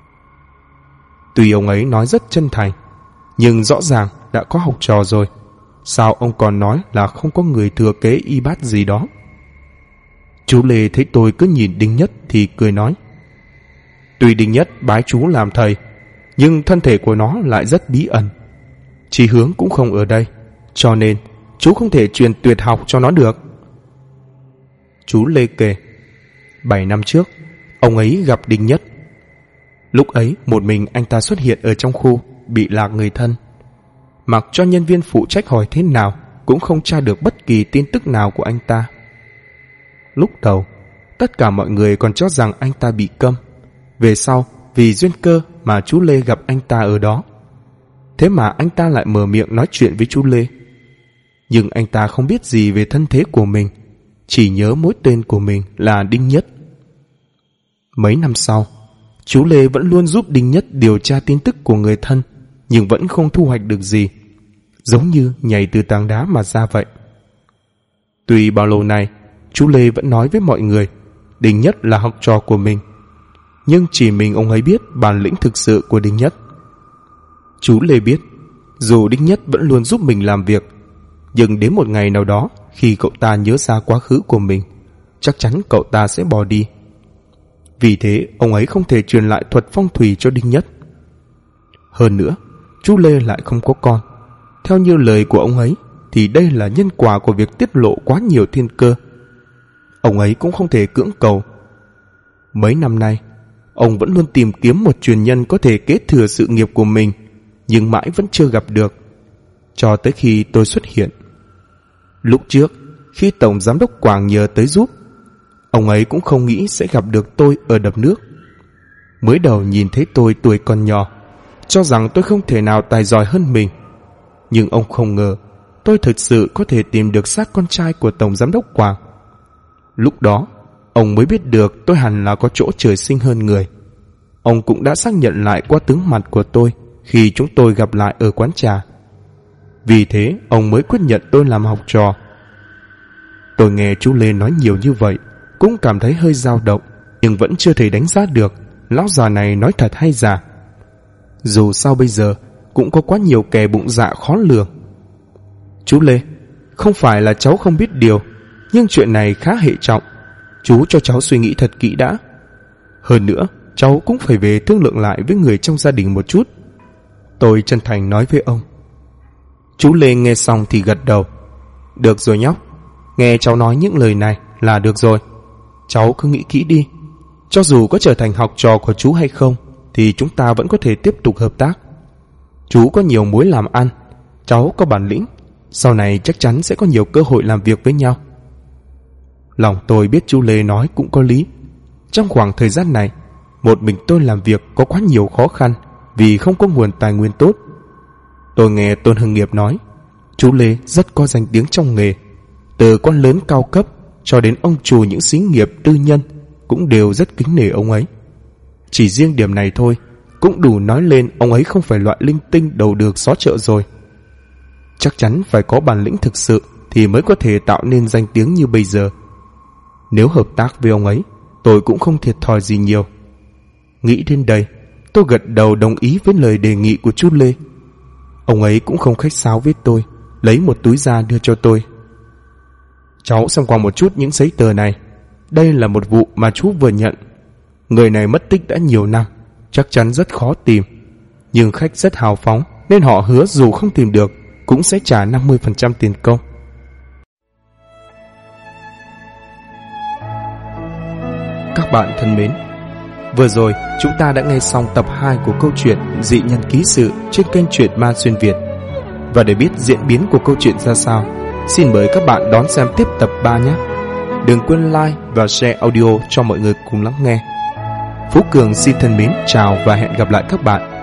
[SPEAKER 1] Tuy ông ấy nói rất chân thành, nhưng rõ ràng đã có học trò rồi. Sao ông còn nói là không có người thừa kế y bát gì đó? Chú Lê thấy tôi cứ nhìn Đinh Nhất thì cười nói. Tuy Đinh Nhất bái chú làm thầy, nhưng thân thể của nó lại rất bí ẩn. Chí hướng cũng không ở đây, cho nên chú không thể truyền tuyệt học cho nó được. Chú Lê kể, 7 năm trước, ông ấy gặp Đinh Nhất. Lúc ấy một mình anh ta xuất hiện ở trong khu, bị lạc người thân. Mặc cho nhân viên phụ trách hỏi thế nào cũng không tra được bất kỳ tin tức nào của anh ta. Lúc đầu, tất cả mọi người còn cho rằng anh ta bị câm. Về sau, vì duyên cơ mà chú Lê gặp anh ta ở đó. Thế mà anh ta lại mở miệng nói chuyện với chú Lê. Nhưng anh ta không biết gì về thân thế của mình, chỉ nhớ mỗi tên của mình là Đinh Nhất. Mấy năm sau, chú Lê vẫn luôn giúp Đinh Nhất điều tra tin tức của người thân, nhưng vẫn không thu hoạch được gì, giống như nhảy từ tảng đá mà ra vậy. Tuy bao lâu nay, chú Lê vẫn nói với mọi người Đinh Nhất là học trò của mình, nhưng chỉ mình ông ấy biết bản lĩnh thực sự của Đinh Nhất. Chú Lê biết, dù Đinh Nhất vẫn luôn giúp mình làm việc, nhưng đến một ngày nào đó, khi cậu ta nhớ ra quá khứ của mình, chắc chắn cậu ta sẽ bỏ đi. Vì thế, ông ấy không thể truyền lại thuật phong thủy cho Đinh Nhất. Hơn nữa, chú Lê lại không có con. Theo như lời của ông ấy, thì đây là nhân quả của việc tiết lộ quá nhiều thiên cơ. Ông ấy cũng không thể cưỡng cầu. Mấy năm nay, ông vẫn luôn tìm kiếm một truyền nhân có thể kế thừa sự nghiệp của mình, nhưng mãi vẫn chưa gặp được. Cho tới khi tôi xuất hiện. Lúc trước, khi Tổng Giám đốc Quảng nhờ tới giúp, ông ấy cũng không nghĩ sẽ gặp được tôi ở đập nước. Mới đầu nhìn thấy tôi tuổi còn nhỏ, cho rằng tôi không thể nào tài giỏi hơn mình. Nhưng ông không ngờ tôi thực sự có thể tìm được xác con trai của Tổng Giám đốc Quảng. Lúc đó, ông mới biết được tôi hẳn là có chỗ trời sinh hơn người. Ông cũng đã xác nhận lại qua tướng mặt của tôi khi chúng tôi gặp lại ở quán trà. Vì thế, ông mới quyết nhận tôi làm học trò. Tôi nghe chú Lê nói nhiều như vậy, cũng cảm thấy hơi dao động, nhưng vẫn chưa thể đánh giá được lão già này nói thật hay giả. Dù sao bây giờ cũng có quá nhiều kẻ bụng dạ khó lường. Chú Lê, không phải là cháu không biết điều, nhưng chuyện này khá hệ trọng. Chú cho cháu suy nghĩ thật kỹ đã. Hơn nữa, cháu cũng phải về thương lượng lại với người trong gia đình một chút. Tôi chân thành nói với ông. Chú Lê nghe xong thì gật đầu. Được rồi nhóc, nghe cháu nói những lời này là được rồi. Cháu cứ nghĩ kỹ đi. Cho dù có trở thành học trò của chú hay không, thì chúng ta vẫn có thể tiếp tục hợp tác. Chú có nhiều mối làm ăn, cháu có bản lĩnh, sau này chắc chắn sẽ có nhiều cơ hội làm việc với nhau. Lòng tôi biết chú Lê nói cũng có lý. Trong khoảng thời gian này, một mình tôi làm việc có quá nhiều khó khăn vì không có nguồn tài nguyên tốt. Tôi nghe Tôn Hưng Nghiệp nói, chú Lê rất có danh tiếng trong nghề. Từ quan lớn cao cấp cho đến ông chủ những xí nghiệp tư nhân cũng đều rất kính nể ông ấy. Chỉ riêng điểm này thôi cũng đủ nói lên ông ấy không phải loại linh tinh đầu được xó chợ rồi. Chắc chắn phải có bản lĩnh thực sự thì mới có thể tạo nên danh tiếng như bây giờ. Nếu hợp tác với ông ấy, tôi cũng không thiệt thòi gì nhiều. Nghĩ đến đây, tôi gật đầu đồng ý với lời đề nghị của chú Lê. Ông ấy cũng không khách sáo với tôi, lấy một túi ra đưa cho tôi. Cháu xem qua một chút những giấy tờ này. Đây là một vụ mà chú vừa nhận. Người này mất tích đã nhiều năm, chắc chắn rất khó tìm. Nhưng khách rất hào phóng nên họ hứa dù không tìm được cũng sẽ trả 50% tiền công. Các bạn thân mến, vừa rồi chúng ta đã nghe xong tập 2 của câu chuyện Dị Nhân Ký Sự trên kênh Truyện Ma Xuyên Việt. Và để biết diễn biến của câu chuyện ra sao, xin mời các bạn đón xem tiếp tập 3 nhé. Đừng quên like và share audio cho mọi người cùng lắng nghe. Phú Cường xin thân mến chào và hẹn gặp lại các bạn